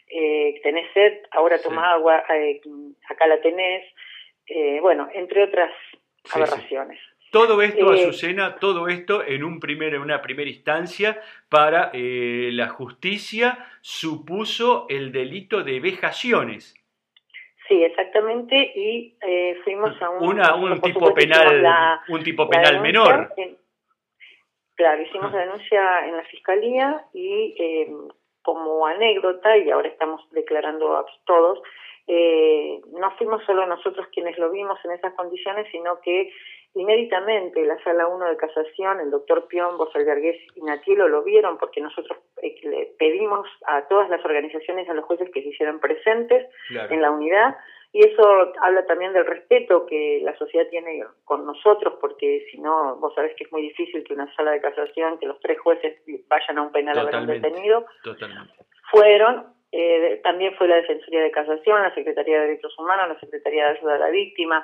eh, tenés sed, ahora toma Sí. agua, eh, acá la tenés, eh, bueno, entre otras Sí, sí. aberraciones. Todo esto, Eh, Azucena, todo esto en un primer, en una primera instancia para eh, la justicia supuso el delito de vejaciones. Sí, exactamente, y eh, fuimos a un... Una, un nosotros, por tipo supuesto, hicimos penal, la- un tipo la penal denuncia menor. en- claro, hicimos la denuncia en la fiscalía y eh, como anécdota, y ahora estamos declarando a todos, eh, no fuimos solo nosotros quienes lo vimos en esas condiciones, sino que inéditamente la Sala uno de Casación, el doctor Piombo, Salgargués y Natielo lo vieron, porque nosotros eh, le pedimos a todas las organizaciones, a los jueces, que se hicieran presentes Claro. en la unidad, y eso habla también del respeto que la sociedad tiene con nosotros, porque si no, vos sabés que es muy difícil que una sala de casación, que los tres jueces vayan a un penal a ver a un Totalmente. detenido. Totalmente. Fueron, eh, también fue la Defensoría de Casación, la Secretaría de Derechos Humanos, la Secretaría de Ayuda a la Víctima,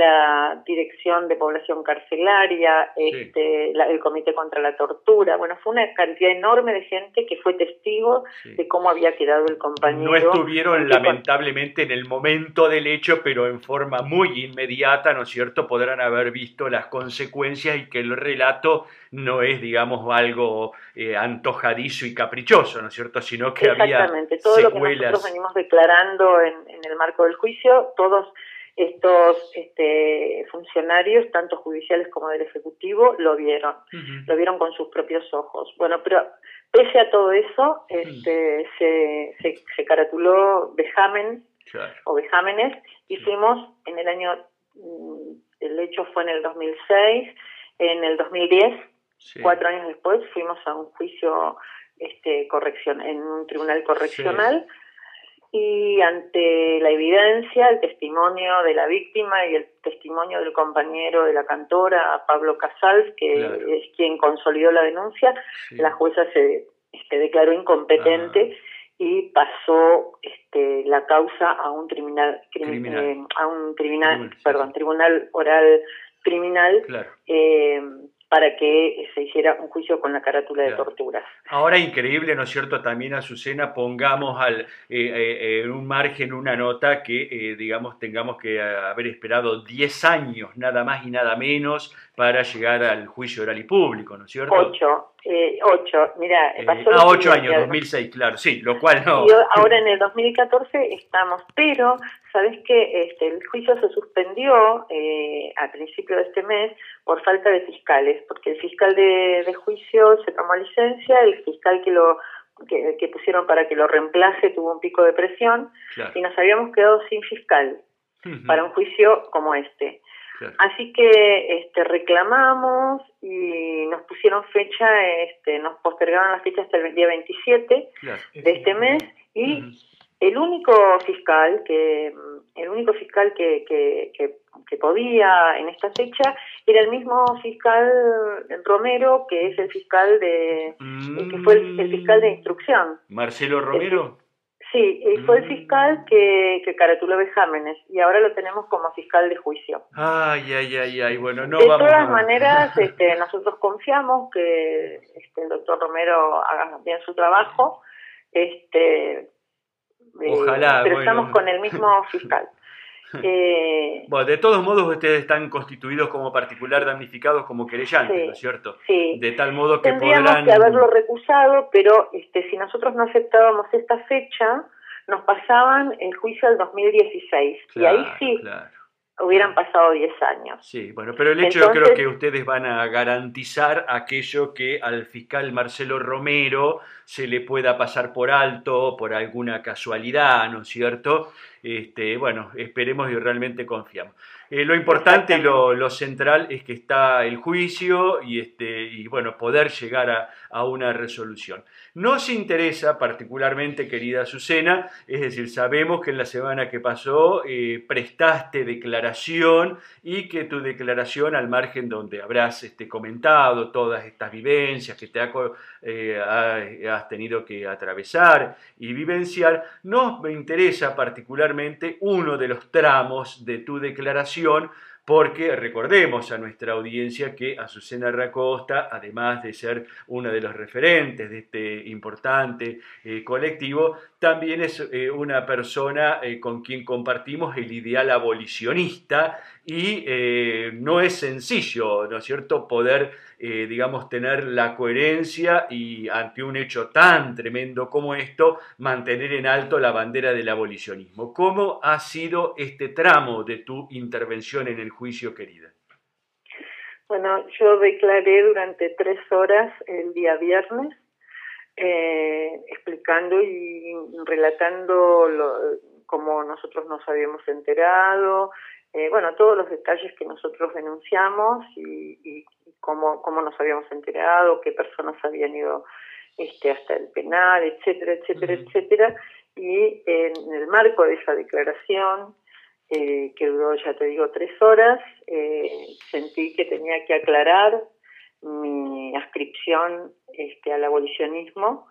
la Dirección de Población Carcelaria, Sí. este, la- el Comité contra la Tortura. Bueno, fue una cantidad enorme de gente que fue testigo Sí. de cómo había quedado el compañero. No estuvieron en qué con- lamentablemente en el momento del hecho, pero en forma muy inmediata, ¿no es cierto?, podrán haber visto las consecuencias y que el relato no es, digamos, algo eh, antojadizo y caprichoso, ¿no es cierto?, sino que había Exactamente, todo lo que nosotros secuelas. venimos declarando en, en el marco del juicio, todos estos este, funcionarios, tanto judiciales como del Ejecutivo, lo vieron, Ujú. lo vieron con sus propios ojos. Bueno, pero pese a todo eso, este, se, se, se caratuló vejamen Claro. o vejámenes, y fuimos en el año, mm, el hecho fue en el dos mil seis, en el dos mil diez, Sí. cuatro años después, fuimos a un juicio este, corrección, en un tribunal correccional, y ante la evidencia, el testimonio de la víctima y el testimonio del compañero de la cantora, Pablo Casals, que Claro. es quien consolidó la denuncia, Sí. la jueza se este, declaró incompetente y pasó este, la causa a un criminal, crim- Criminal. eh, a un tribunal, Tribunal, sí, perdón, sí. tribunal oral criminal, Claro. eh, para que se hiciera un juicio con la carátula de Claro. torturas. Ahora, increíble, ¿no es cierto?, también, Azucena, pongamos al, eh, eh, en un margen una nota que, eh, digamos, tengamos que haber esperado diez años, nada más y nada menos, para llegar al juicio oral y público, ¿no es cierto? Ocho, eh, ocho, mira, Eh, pasó ah, lo ocho siguiente, años, dos mil seis, claro, sí, lo cual no. Y ahora en el dos mil catorce estamos, pero sabes que este, el juicio se suspendió eh, a principio de este mes por falta de fiscales, porque el fiscal de, de juicio se tomó licencia, el fiscal que lo que, que pusieron para que lo reemplace tuvo un pico de presión, Claro. y nos habíamos quedado sin fiscal Ujú. para un juicio como este. Claro. Así que este, reclamamos y nos pusieron fecha, este, nos postergaron la fecha hasta el día veintisiete Claro. de este mes y Ujú. el único fiscal que el único fiscal que, que, que, que podía en esta fecha era el mismo fiscal Romero, que es el fiscal de Mm. que fue el, el fiscal de instrucción. ¿Marcelo Romero? Sí, y fue el fiscal que, que caratuló vejámenes y ahora lo tenemos como fiscal de juicio. Ay, ay, ay, ay, bueno, no de vamos todas a... maneras, este, nosotros confiamos que este, el doctor Romero haga bien su trabajo, este, Ojalá, eh, pero bueno. estamos con el mismo fiscal. Eh, Bueno, de todos modos ustedes están constituidos como particular damnificados como querellantes, Sí, ¿no es cierto? sí. De tal modo que Tendríamos podrán... que haberlo recusado, pero este, si nosotros no aceptábamos esta fecha, nos pasaban el juicio al dos mil dieciséis. Claro, y ahí sí claro. hubieran pasado diez años. Sí, bueno, pero el hecho Entonces, yo creo que ustedes van a garantizar aquello que al fiscal Marcelo Romero se le pueda pasar por alto por alguna casualidad, ¿no es cierto? Este, bueno, esperemos y realmente confiamos. Eh, lo importante y lo, lo central es que está el juicio y, este, y bueno, poder llegar a, a una resolución. Nos interesa particularmente, querida Azucena, es decir, sabemos que en la semana que pasó eh, prestaste declaración y que tu declaración, al margen donde habrás este, comentado todas estas vivencias que te ha, eh, ha, has tenido que atravesar y vivenciar, nos interesa particularmente uno de los tramos de tu declaración, porque recordemos a nuestra audiencia que Azucena Racosta, además de ser una de los referentes de este importante eh, colectivo, también es eh, una persona eh, con quien compartimos el ideal abolicionista y eh, no es sencillo, ¿no es cierto?, poder, eh, digamos, tener la coherencia y ante un hecho tan tremendo como esto, mantener en alto la bandera del abolicionismo. ¿Cómo ha sido este tramo de tu intervención en el juicio, querida? Bueno, yo declaré durante tres horas el día viernes, eh, explicando y relatando lo, cómo nosotros nos habíamos enterado, eh, bueno, todos los detalles que nosotros denunciamos y, y cómo, cómo nos habíamos enterado, qué personas habían ido este, hasta el penal, etcétera, etcétera, uh-huh. etcétera. Y en el marco de esa declaración, eh, que duró, ya te digo, tres horas, eh, sentí que tenía que aclarar mi adscripción este, al abolicionismo.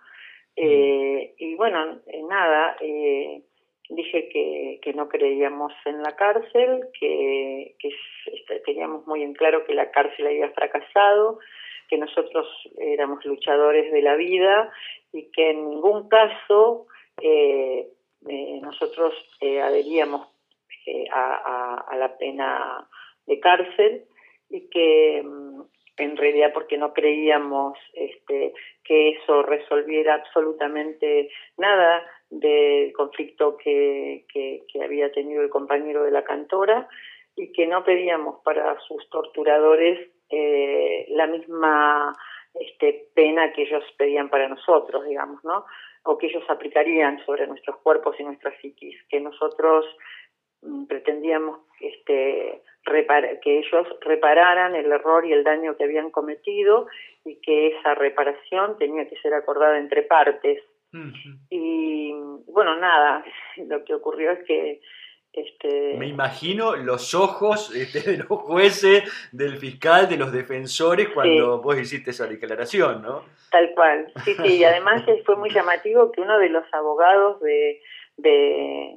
Eh, y bueno, eh, nada, eh, dije que, que no creíamos en la cárcel, que, que este, teníamos muy en claro que la cárcel había fracasado, que nosotros éramos luchadores de la vida y que en ningún caso eh, eh, nosotros eh, adheríamos eh, a, a, a la pena de cárcel y que en realidad porque no creíamos este, que eso resolviera absolutamente nada del conflicto que, que, que había tenido el compañero de la cantora y que no pedíamos para sus torturadores eh, la misma este, pena que ellos pedían para nosotros, digamos, ¿no? O que ellos aplicarían sobre nuestros cuerpos y nuestras psiquis, que nosotros mm, pretendíamos este, repar- que ellos repararan el error y el daño que habían cometido y que esa reparación tenía que ser acordada entre partes. Uh-huh. Y bueno, nada, lo que ocurrió es que Este... me imagino los ojos este, de los jueces, del fiscal, de los defensores cuando sí. vos hiciste esa declaración, ¿no? Tal cual, sí, sí, y además fue muy llamativo que uno de los abogados de, de,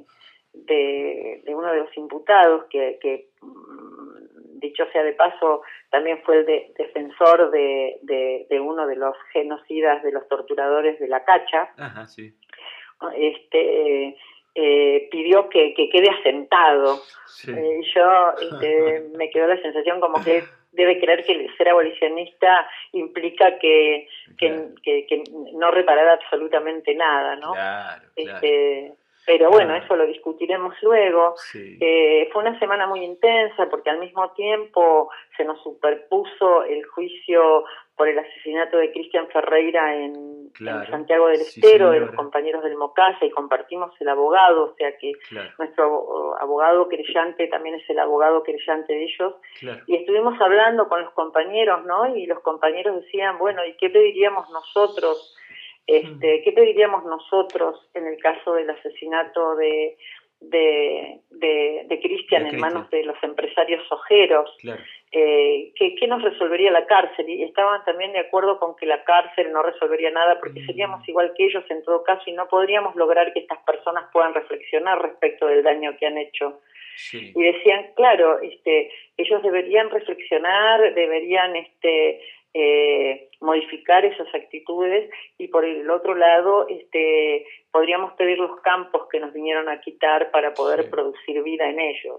de, de uno de los imputados, que, que dicho sea de paso, también fue el de, defensor de, de, de uno de los genocidas, de los torturadores de la Cacha. Ajá, sí. Este... Eh, pidió que, que quede asentado. Sí. Eh, yo este, me quedó la sensación como que debe creer que ser abolicionista implica que, que, claro. que, que no reparar absolutamente nada, ¿no? Claro, claro. Este, pero bueno, claro. Eso lo discutiremos luego. Sí. Eh, fue una semana muy intensa porque al mismo tiempo se nos superpuso el juicio por el asesinato de Cristian Ferreira en, claro. en Santiago del Sí, Estero, de señora. los compañeros del Mocasa, y compartimos el abogado, o sea que Claro. nuestro abogado querellante también es el abogado querellante de ellos. Claro. Y estuvimos hablando con los compañeros, ¿no? Y los compañeros decían, bueno, ¿y qué pediríamos nosotros? Este, ¿Qué pediríamos nosotros en el caso del asesinato de de, de, de Cristian en manos de los empresarios sojeros? Claro. Eh, ¿qué, ¿Qué nos resolvería la cárcel? Y estaban también de acuerdo con que la cárcel no resolvería nada porque Mm. seríamos igual que ellos en todo caso y no podríamos lograr que estas personas puedan reflexionar respecto del daño que han hecho. Sí. Y decían, claro, este, ellos deberían reflexionar, deberían este, eh, modificar esas actitudes, y por el otro lado este, podríamos pedir los campos que nos vinieron a quitar para poder Sí. producir vida en ellos.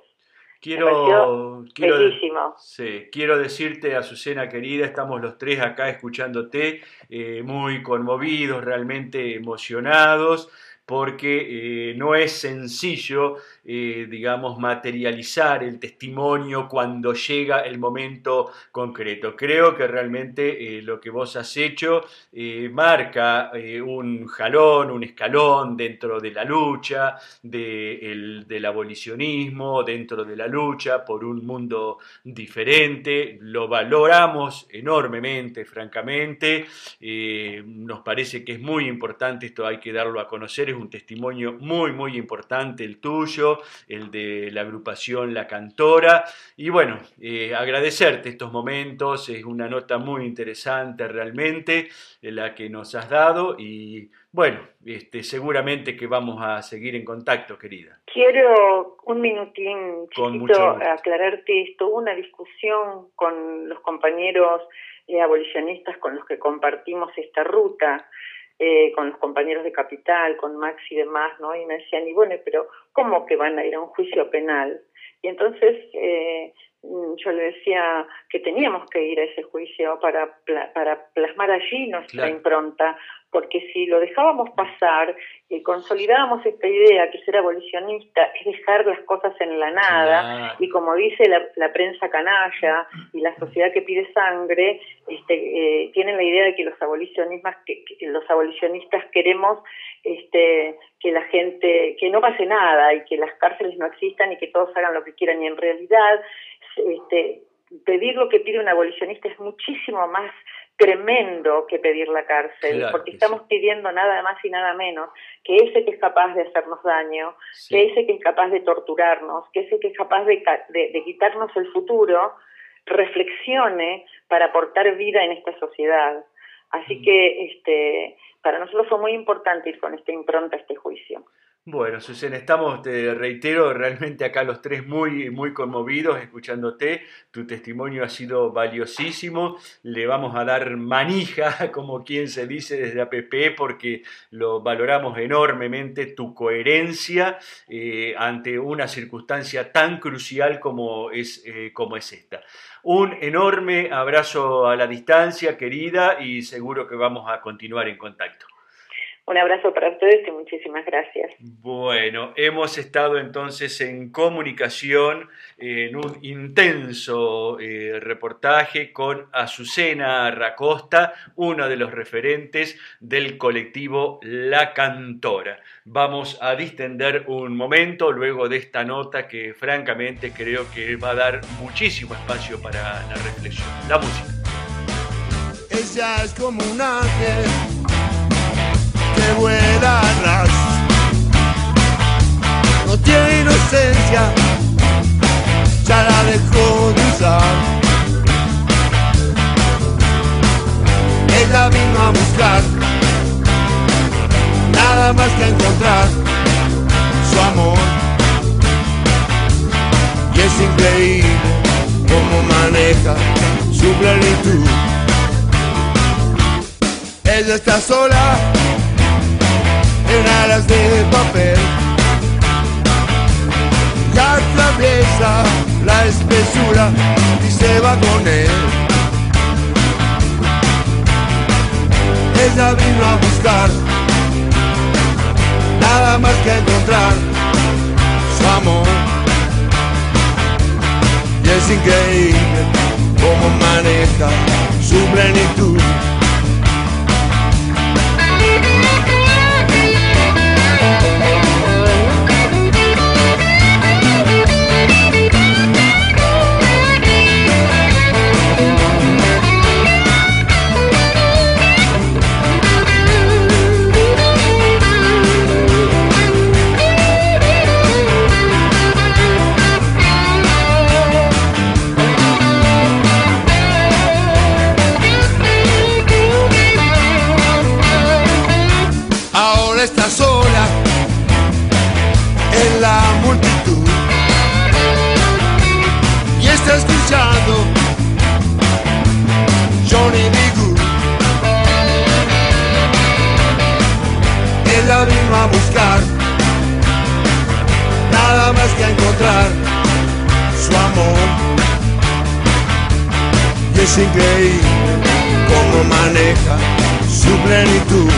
Quiero, quiero, bellísimo. sí, quiero decirte, Azucena querida, estamos los tres acá escuchándote, eh, muy conmovidos, realmente emocionados, porque eh, no es sencillo, eh, digamos, materializar el testimonio cuando llega el momento concreto. Creo que realmente eh, lo que vos has hecho eh, marca eh, un jalón, un escalón dentro de la lucha, de el, del abolicionismo, dentro de la lucha por un mundo diferente. Lo valoramos enormemente, francamente. Eh, nos parece que es muy importante, esto hay que darlo a conocer, es un testimonio muy, muy importante el tuyo, el de la agrupación La Cantora, y bueno, eh, agradecerte estos momentos, es una nota muy interesante realmente, la que nos has dado, y bueno, este, seguramente que vamos a seguir en contacto, querida. Quiero un minutín, Con chiquito, mucho gusto. aclararte esto. Hubo una discusión con los compañeros eh, abolicionistas con los que compartimos esta ruta, eh, con los compañeros de Capital, con Max y demás, ¿no? Y me decían, y bueno, pero ¿cómo que van a ir a un juicio penal? Y entonces eh, yo le decía que teníamos que ir a ese juicio para, para plasmar allí nuestra Claro. impronta, porque si lo dejábamos pasar y consolidábamos esta idea que ser abolicionista es dejar las cosas en la nada, Claro. y como dice la, la prensa canalla y la sociedad que pide sangre, este, eh, tienen la idea de que los abolicionistas, que, que los abolicionistas queremos este, que la gente, que no pase nada y que las cárceles no existan y que todos hagan lo que quieran, y en realidad este, pedir lo que pide un abolicionista es muchísimo más tremendo que pedir la cárcel, Claro porque que estamos sí. pidiendo nada más y nada menos que ese que es capaz de hacernos daño, Sí. que ese que es capaz de torturarnos, que ese que es capaz de, de, de quitarnos el futuro, reflexione para aportar vida en esta sociedad. Así Mm. que este, para nosotros fue muy importante ir con esta impronta a este juicio. Bueno, Susana, estamos, te reitero, realmente acá los tres muy, muy conmovidos escuchándote. Tu testimonio ha sido valiosísimo. Le vamos a dar manija, como quien se dice desde A P P, porque lo valoramos enormemente, tu coherencia eh, ante una circunstancia tan crucial como es, eh, como es esta. Un enorme abrazo a la distancia, querida, y seguro que vamos a continuar en contacto. Un abrazo para ustedes y muchísimas gracias. Bueno, hemos estado entonces en comunicación en un intenso eh, reportaje con Azucena Racosta, uno de los referentes del colectivo La Cantora. Vamos a distender un momento luego de esta nota que francamente creo que va a dar muchísimo espacio para la reflexión. La música. Ella es como un ángel que vuela a ras, no tiene inocencia, ya la dejó de usar. Ella vino a buscar, nada más que encontrar su amor, y es increíble cómo maneja su plenitud. Ella está sola en alas de papel, y atraviesa la espesura y se va con él. Ella vino a buscar, nada más que encontrar su amor, y es increíble cómo maneja su plenitud. Está sola en la multitud y está escuchando Johnny B. Good. Ella vino a buscar nada más que a encontrar su amor, y es increíble cómo maneja su plenitud.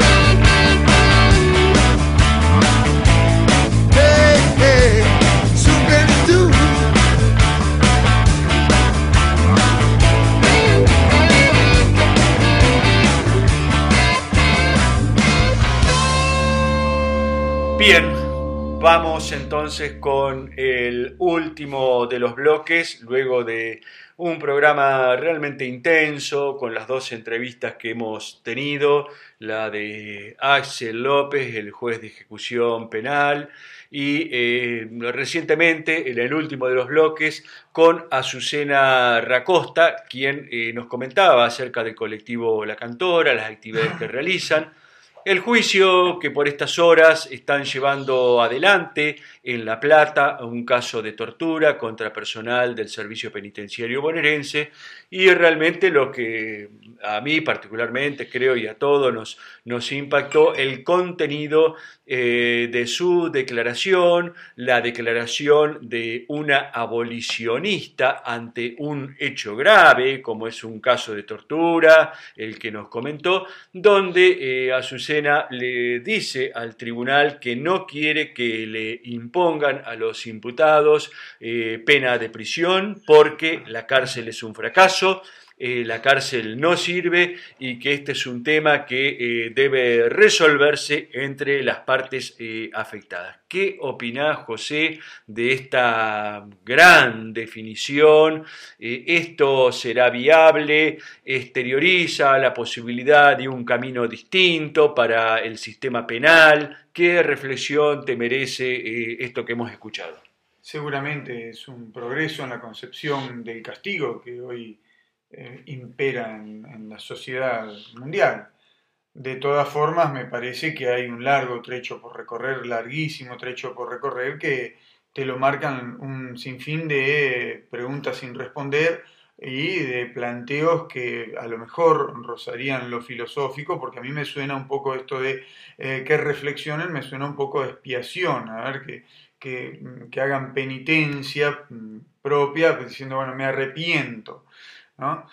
Bien, vamos entonces con el último de los bloques, luego de un programa realmente intenso, con las dos entrevistas que hemos tenido, la de Axel López, el juez de ejecución penal, y eh, recientemente, en el último de los bloques, con Azucena Racosta, quien eh, nos comentaba acerca del colectivo La Cantora, las actividades que realizan, el juicio que por estas horas están llevando adelante en La Plata, un caso de tortura contra personal del Servicio Penitenciario Bonaerense, y realmente lo que a mí particularmente creo y a todos nos, nos impactó el contenido eh, de su declaración, la declaración de una abolicionista ante un hecho grave, como es un caso de tortura, el que nos comentó, donde eh, Azucena le dice al tribunal que no quiere que le impongan a los imputados eh, pena de prisión porque la cárcel es un fracaso, eh, la cárcel no sirve y que este es un tema que eh, debe resolverse entre las partes eh, afectadas. ¿Qué opinás, José, de esta gran definición? Eh, ¿Esto será viable? ¿Exterioriza la posibilidad de un camino distinto para el sistema penal? ¿Qué reflexión te merece eh, esto que hemos escuchado? Seguramente es un progreso en la concepción del castigo que hoy eh, impera en, en la sociedad mundial. De todas formas, me parece que hay un largo trecho por recorrer, larguísimo trecho por recorrer, que te lo marcan un sinfín de preguntas sin responder y de planteos que a lo mejor rozarían lo filosófico, porque a mí me suena un poco esto de eh, que reflexionen, me suena un poco de expiación, a ver, que, que, que hagan penitencia propia, diciendo, bueno, me arrepiento, ¿no?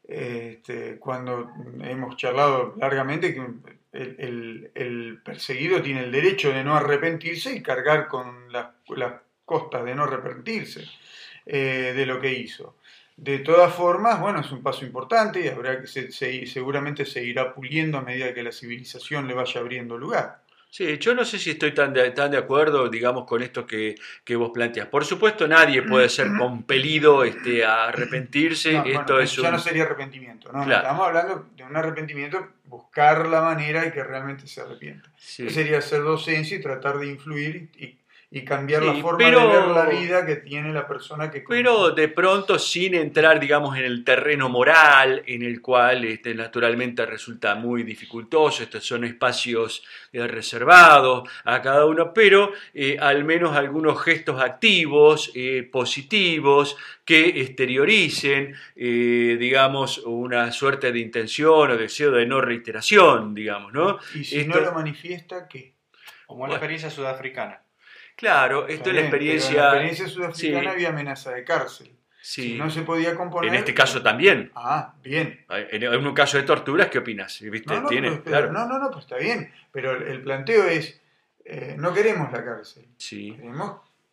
Este, cuando hemos charlado largamente que el, el, el perseguido tiene el derecho de no arrepentirse y cargar con las, las costas de no arrepentirse eh, de lo que hizo. De todas formas, bueno, es un paso importante y habrá que se, se, seguramente se irá puliendo a medida que la civilización le vaya abriendo lugar. Sí, yo no sé si estoy tan de, tan de acuerdo, digamos, con esto que, que vos planteas. Por supuesto, nadie puede ser compelido este, a arrepentirse. No, esto bueno, es ya un... no sería arrepentimiento, ¿no? Claro. Estamos hablando de un arrepentimiento, buscar la manera de que realmente se arrepienta. Sí. Sería hacer docencia y tratar de influir y, y cambiar Sí, la forma pero- de ver la vida que tiene la persona que... Pero de pronto sin entrar, digamos, en el terreno moral, en el cual este, naturalmente resulta muy dificultoso. Estos son espacios eh, reservados a cada uno, pero eh, al menos algunos gestos activos, eh, positivos, que exterioricen, eh, digamos, una suerte de intención o deseo de no reiteración, digamos, ¿no? Y si Esto- no lo manifiesta, ¿qué? Como la experiencia sudafricana. Claro, esto es la También, pero experiencia... en la experiencia sudafricana Sí. había amenaza de cárcel. Sí. Si no se podía componer... En este caso también. Ah, bien. En en un caso de torturas, ¿qué opinas? ¿Viste? No, no, Tiene, pero- claro. no, no, no, pues está bien. Pero el, el planteo es, eh, no queremos la cárcel. Sí. Queremos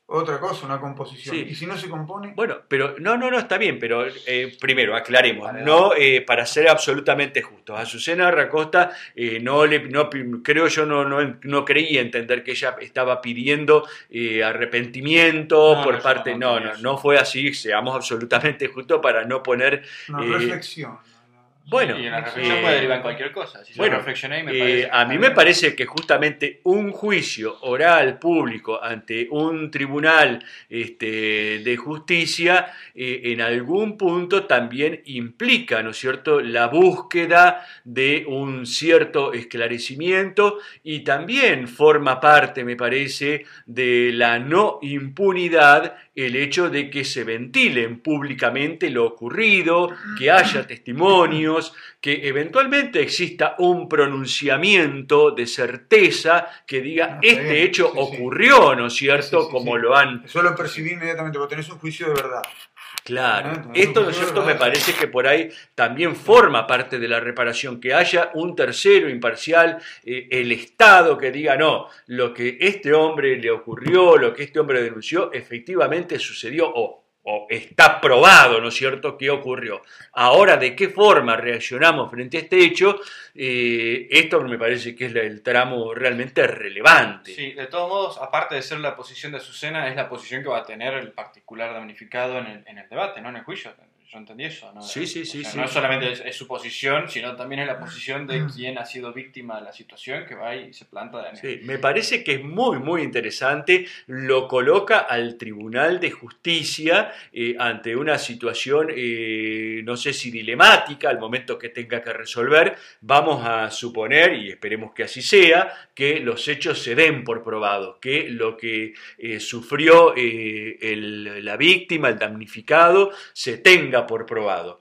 otra cosa, una composición. Sí. ¿Y si no se compone? Bueno, pero no, no, no, está bien, pero eh, primero aclaremos, Vale, no eh, para ser absolutamente justos. Azucena Racosta, eh, no le, no, creo yo no, no, no creía entender que ella estaba pidiendo eh, arrepentimiento No, por no, parte, no, no, no, no, no, no fue así, seamos absolutamente justos para no poner... Una eh, reflexión. Bueno, y en la reflexión eh, puede derivar en cualquier cosa. Si yo bueno, reflexioné y me eh, parece que a está mí me bien. parece que justamente un juicio oral público ante un tribunal este, de justicia eh, en algún punto también implica, ¿no es cierto?, la búsqueda de un cierto esclarecimiento y también forma parte, me parece, de la no impunidad el hecho de que se ventilen públicamente lo ocurrido, que haya testimonios, que eventualmente exista un pronunciamiento de certeza que diga No, está este bien, hecho sí, sí. ocurrió, ¿no es cierto?, Sí, sí, como sí. lo han... Eso lo percibí inmediatamente, porque tenés un juicio de verdad. Claro, Ah, esto, ¿no es cierto?, me parece que por ahí también forma parte de la reparación, que haya un tercero imparcial, eh, el Estado que diga, no, lo que este hombre le ocurrió, lo que este hombre denunció, efectivamente sucedió o, o está probado, ¿no es cierto?, que ocurrió. Ahora, ¿de qué forma reaccionamos frente a este hecho? Eh, esto me parece que es el tramo realmente relevante. Sí, de todos modos, aparte de ser la posición de Azucena, es la posición que va a tener el particular damnificado en el, en el debate, ¿no? En el juicio. Yo entendí eso, ¿no? Sí, sí, O sí, sea, sí. no solamente es, es su posición, sino también es la posición de quien ha sido víctima de la situación que va y se planta de Sí, me parece que es muy, muy interesante, lo coloca al Tribunal de Justicia eh, ante una situación, eh, no sé si dilemática, al momento que tenga que resolver. Vamos a suponer, y esperemos que así sea, que los hechos se den por probados, que lo que eh, sufrió eh, el, la víctima, el damnificado, se tenga por probado.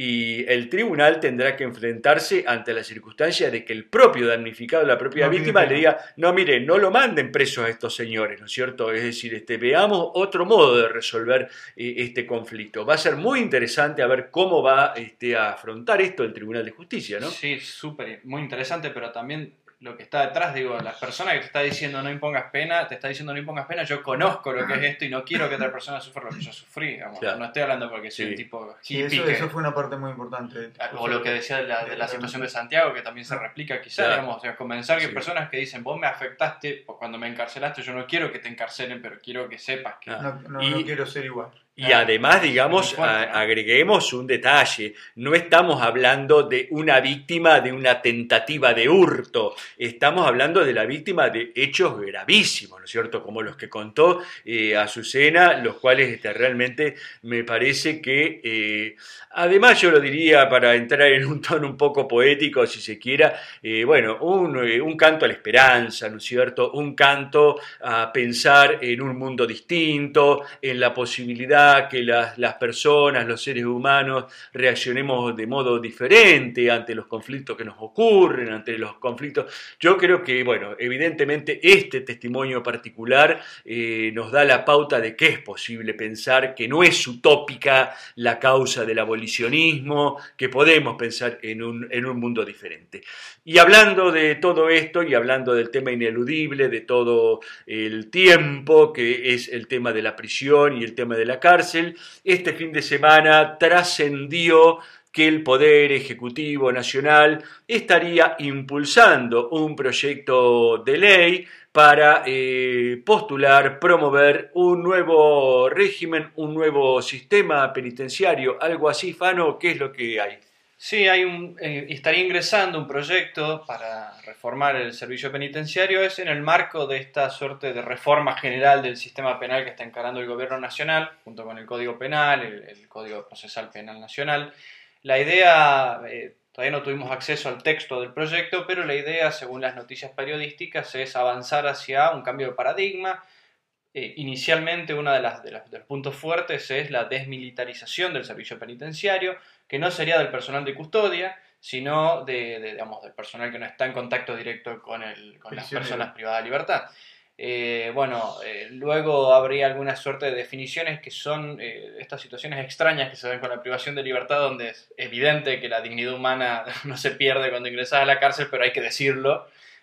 Y el tribunal tendrá que enfrentarse ante la circunstancia de que el propio damnificado, la propia No pide víctima, pena. le diga, no, mire, no lo manden presos a estos señores, ¿no es cierto? Es decir, este, veamos otro modo de resolver eh, este conflicto. Va a ser muy interesante a ver cómo va este, a afrontar esto el Tribunal de Justicia, ¿no? Sí, súper, muy interesante, pero también lo que está detrás, digo, la persona que te está diciendo no impongas pena, te está diciendo no impongas pena, yo conozco lo que es esto y no quiero que otra persona sufra lo que yo sufrí, digamos. Claro. No estoy hablando porque soy Sí. un tipo Sí, hippie eso, que- eso fue una parte muy importante. o lo que decía de la, de la situación de Santiago, que también se replica quizá, Claro. digamos, o sea, comenzar que Sí. personas que dicen, vos me afectaste cuando me encarcelaste, yo no quiero que te encarcelen, pero quiero que sepas que... Ah. No, no, Y- no quiero ser igual. Y además, digamos, Muy fuerte, a- ¿no? agreguemos un detalle, no estamos hablando de una víctima de una tentativa de hurto, estamos hablando de la víctima de hechos gravísimos, ¿no es cierto?, como los que contó eh, Azucena, los cuales este, realmente me parece que, eh, además yo lo diría para entrar en un tono un poco poético, si se quiera, eh, bueno, un, eh, un canto a la esperanza, ¿no es cierto?, un canto a pensar en un mundo distinto, en la posibilidad que las, las personas, los seres humanos, reaccionemos de modo diferente ante los conflictos que nos ocurren, ante los conflictos. Yo creo que, bueno, evidentemente este testimonio particular eh, nos da la pauta de que es posible pensar que no es utópica la causa del abolicionismo, que podemos pensar en un, en un mundo diferente. Y hablando de todo esto y hablando del tema ineludible, de todo el tiempo, que es el tema de la prisión y el tema de la cárcel, este fin de semana trascendió que el Poder Ejecutivo Nacional estaría impulsando un proyecto de ley para eh, postular, promover un nuevo régimen, un nuevo sistema penitenciario, algo así, Fano, ¿qué es lo que hay? Sí, hay un, eh, estaría ingresando un proyecto para reformar el servicio penitenciario, es en el marco de esta suerte de reforma general del sistema penal que está encarando el gobierno nacional, junto con el Código Penal, el, el Código Procesal Penal Nacional. La idea, eh, todavía no tuvimos acceso al texto del proyecto, pero la idea, según las noticias periodísticas, es avanzar hacia un cambio de paradigma. Eh, inicialmente, uno de, las, de, las, de los puntos fuertes es la desmilitarización del servicio penitenciario, que no sería del personal de custodia, sino de, de, digamos, del personal que no está en contacto directo con, el, con las personas privadas de libertad. Eh, bueno, eh, luego habría alguna suerte de definiciones que son eh, estas situaciones extrañas que se ven con la privación de libertad, donde es evidente que la dignidad humana no se pierde cuando ingresas a la cárcel, pero hay que decirlo.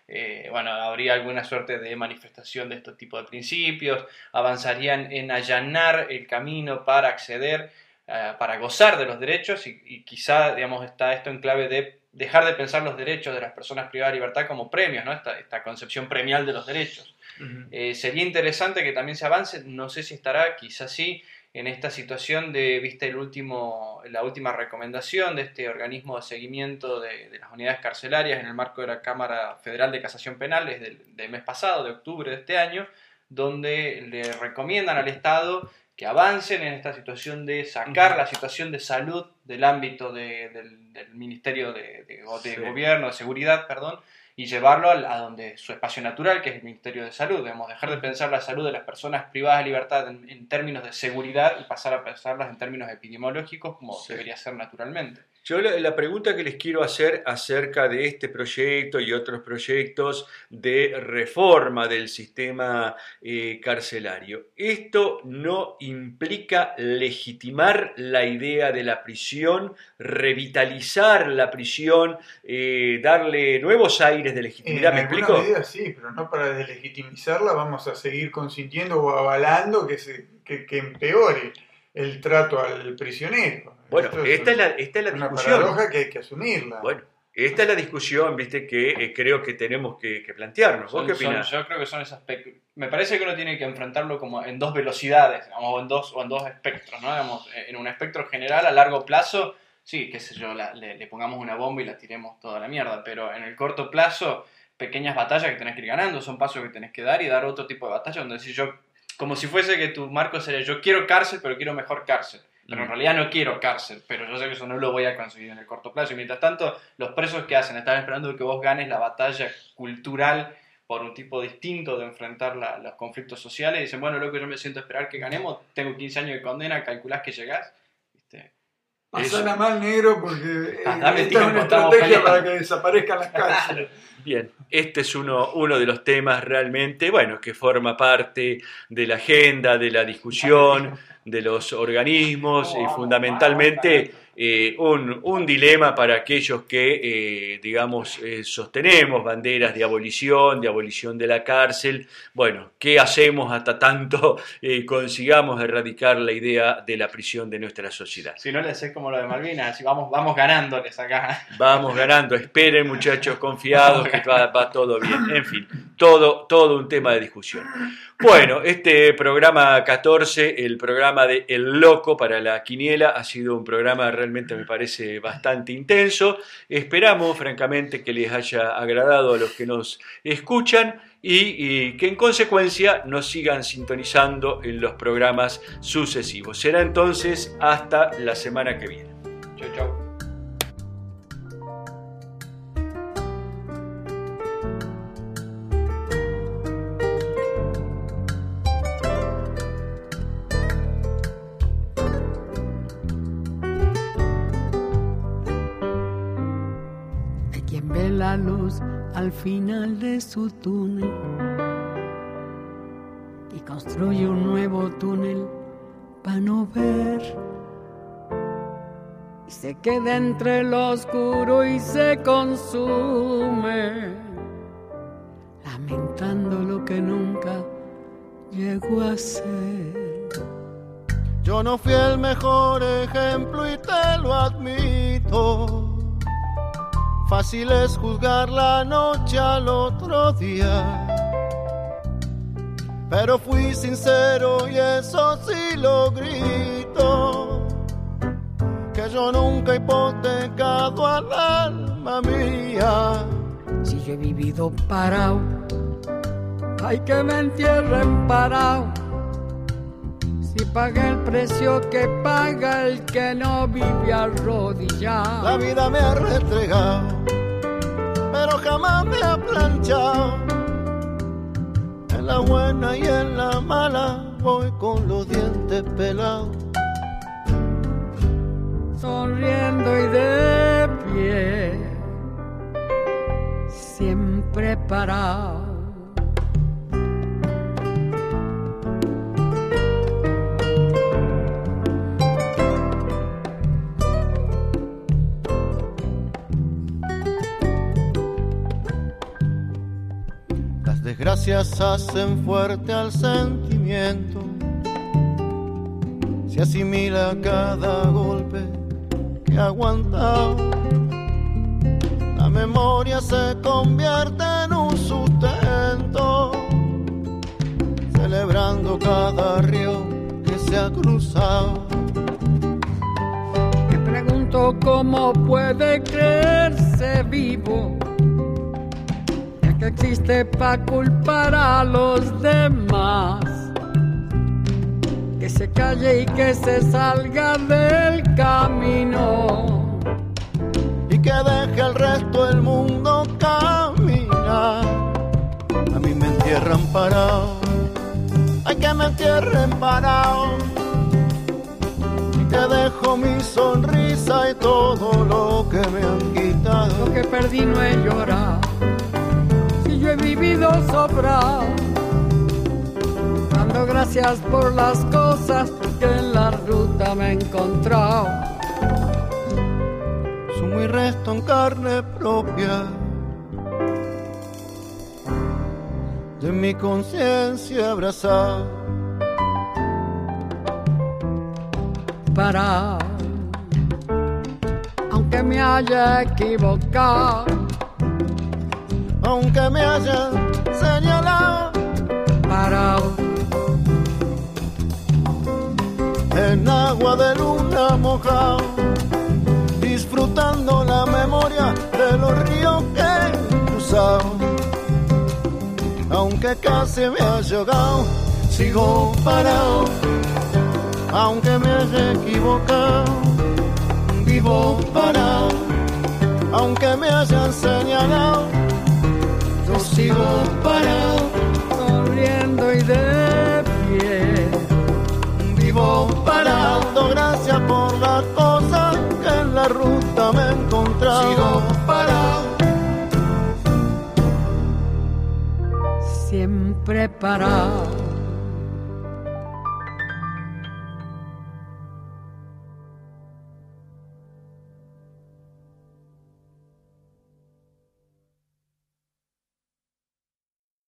eh, bueno, habría alguna suerte de manifestación de este tipo de principios, avanzarían en allanar el camino para acceder, uh, para gozar de los derechos y, y quizá, digamos, está esto en clave de dejar de pensar los derechos de las personas privadas de libertad como premios, ¿no? Esta, esta concepción premial de los derechos. Uh-huh. Eh, sería interesante que también se avance, no sé si estará, quizás sí, en esta situación de, viste, el último, la última recomendación de este organismo de seguimiento de, de las unidades carcelarias en el marco de la Cámara Federal de Casación Penal, es del, del mes pasado, de octubre de este año, donde le recomiendan al Estado que avancen en esta situación de sacar uh-huh. la situación de salud del ámbito de, del, del Ministerio de, de, de sí. Gobierno, de Seguridad, perdón, y llevarlo a, a donde su espacio natural, que es el Ministerio de Salud. Debemos dejar de pensar la salud de las personas privadas de libertad en, en términos de seguridad y pasar a pensarlas en términos epidemiológicos como sí. debería ser naturalmente. Yo la, la pregunta que les quiero hacer acerca de este proyecto y otros proyectos de reforma del sistema eh, carcelario, ¿esto no implica legitimar la idea de la prisión, revitalizar la prisión, eh, darle nuevos aires de legitimidad? ¿Me explico? En alguna medida sí, pero no para deslegitimizarla vamos a seguir consintiendo o avalando que, se, que, que empeore el trato al prisionero. Bueno, Esto esta es, es la, esta es la una discusión. Una paradoja que hay que asumirla. Bueno, esta es la discusión, viste, que eh, creo que tenemos que, que plantearnos. ¿Vos son, qué opinás? Son, yo creo que son esos aspectos. Me parece que uno tiene que enfrentarlo como en dos velocidades, digamos, o en dos, o en dos espectros, ¿no? Digamos, en un espectro general a largo plazo, sí, qué sé yo, la, le, le pongamos una bomba y la tiremos toda la mierda, pero en el corto plazo, pequeñas batallas que tenés que ir ganando, son pasos que tenés que dar y dar otro tipo de batallas donde decís yo, como si fuese que tu marco sería yo quiero cárcel, pero quiero mejor cárcel. Pero en realidad no quiero cárcel, pero yo sé que eso no lo voy a conseguir en el corto plazo. Y mientras tanto, los presos que hacen están esperando que vos ganes la batalla cultural por un tipo distinto de enfrentar la, los conflictos sociales. Y dicen, bueno, loco, yo me siento a esperar que ganemos, tengo quince años de condena, calculás que llegás. ¿Viste? Pasala mal, negro, porque ah, dame esta es una estrategia para que desaparezcan las cárceles. Bien, este es uno, uno de los temas realmente, bueno, que forma parte de la agenda, de la discusión, de los organismos y fundamentalmente eh, un, un dilema para aquellos que, eh, digamos, eh, sostenemos banderas de abolición, de abolición de la cárcel. Bueno, ¿qué hacemos hasta tanto eh, consigamos erradicar la idea de la prisión de nuestra sociedad? Si no le haces como lo de Malvinas, así vamos, vamos ganándoles acá. Vamos ganando, esperen muchachos confiados que va, va todo bien. En fin, todo, todo un tema de discusión. Bueno, este programa catorce, el programa de El Loco para la Quiniela, ha sido un programa realmente, me parece, bastante intenso. Esperamos, francamente, que les haya agradado a los que nos escuchan y, y que en consecuencia nos sigan sintonizando en los programas sucesivos. Será entonces hasta la semana que viene. Chau, chau. La luz al final de su túnel y construye un nuevo túnel para no ver y se queda entre lo oscuro y se consume lamentando lo que nunca llegó a ser. Yo no fui el mejor ejemplo y te lo admito. Fácil es juzgar la noche al otro día, pero fui sincero y eso sí lo grito, que yo nunca he hipotecado al alma mía. Si yo he vivido parado, hay que me entierren parado. Si pagué el precio que paga el que no vive arrodillado. La vida me ha restregado, pero jamás me ha planchado. En la buena y en la mala voy con los dientes pelados. Sonriendo y de pie, siempre parado. Las desgracias hacen fuerte al sentimiento, se asimila cada golpe que ha aguantado. La memoria se convierte en un sustento, celebrando cada río que se ha cruzado. Me pregunto cómo puede creerse vivo, ya que existe para culpar a los demás. Que se calle y que se salga del camino, y que deje el resto del mundo caminar. A mí me entierran parado, hay que me entierren parado, y que dejo mi sonrisa y todo lo que me han quitado. Lo que perdí no he llorado, si yo he vivido sobrado, dando gracias por las cosas que en la ruta me he encontrado. Sumo y resto en carne propia de mi conciencia abrazada. Para, aunque me haya equivocado, aunque me haya señalado, parado en agua de luna mojado, disfrutando la memoria de los ríos que he cruzado. Aunque casi me haya ahogado, sigo parado. Aunque me haya equivocado, vivo parado. Aunque me hayan señalado, yo sigo parado. Sonriendo y de pie, vivo parado. Gracias por las cosas que en la ruta me he encontrado. Sigo parado, siempre parado.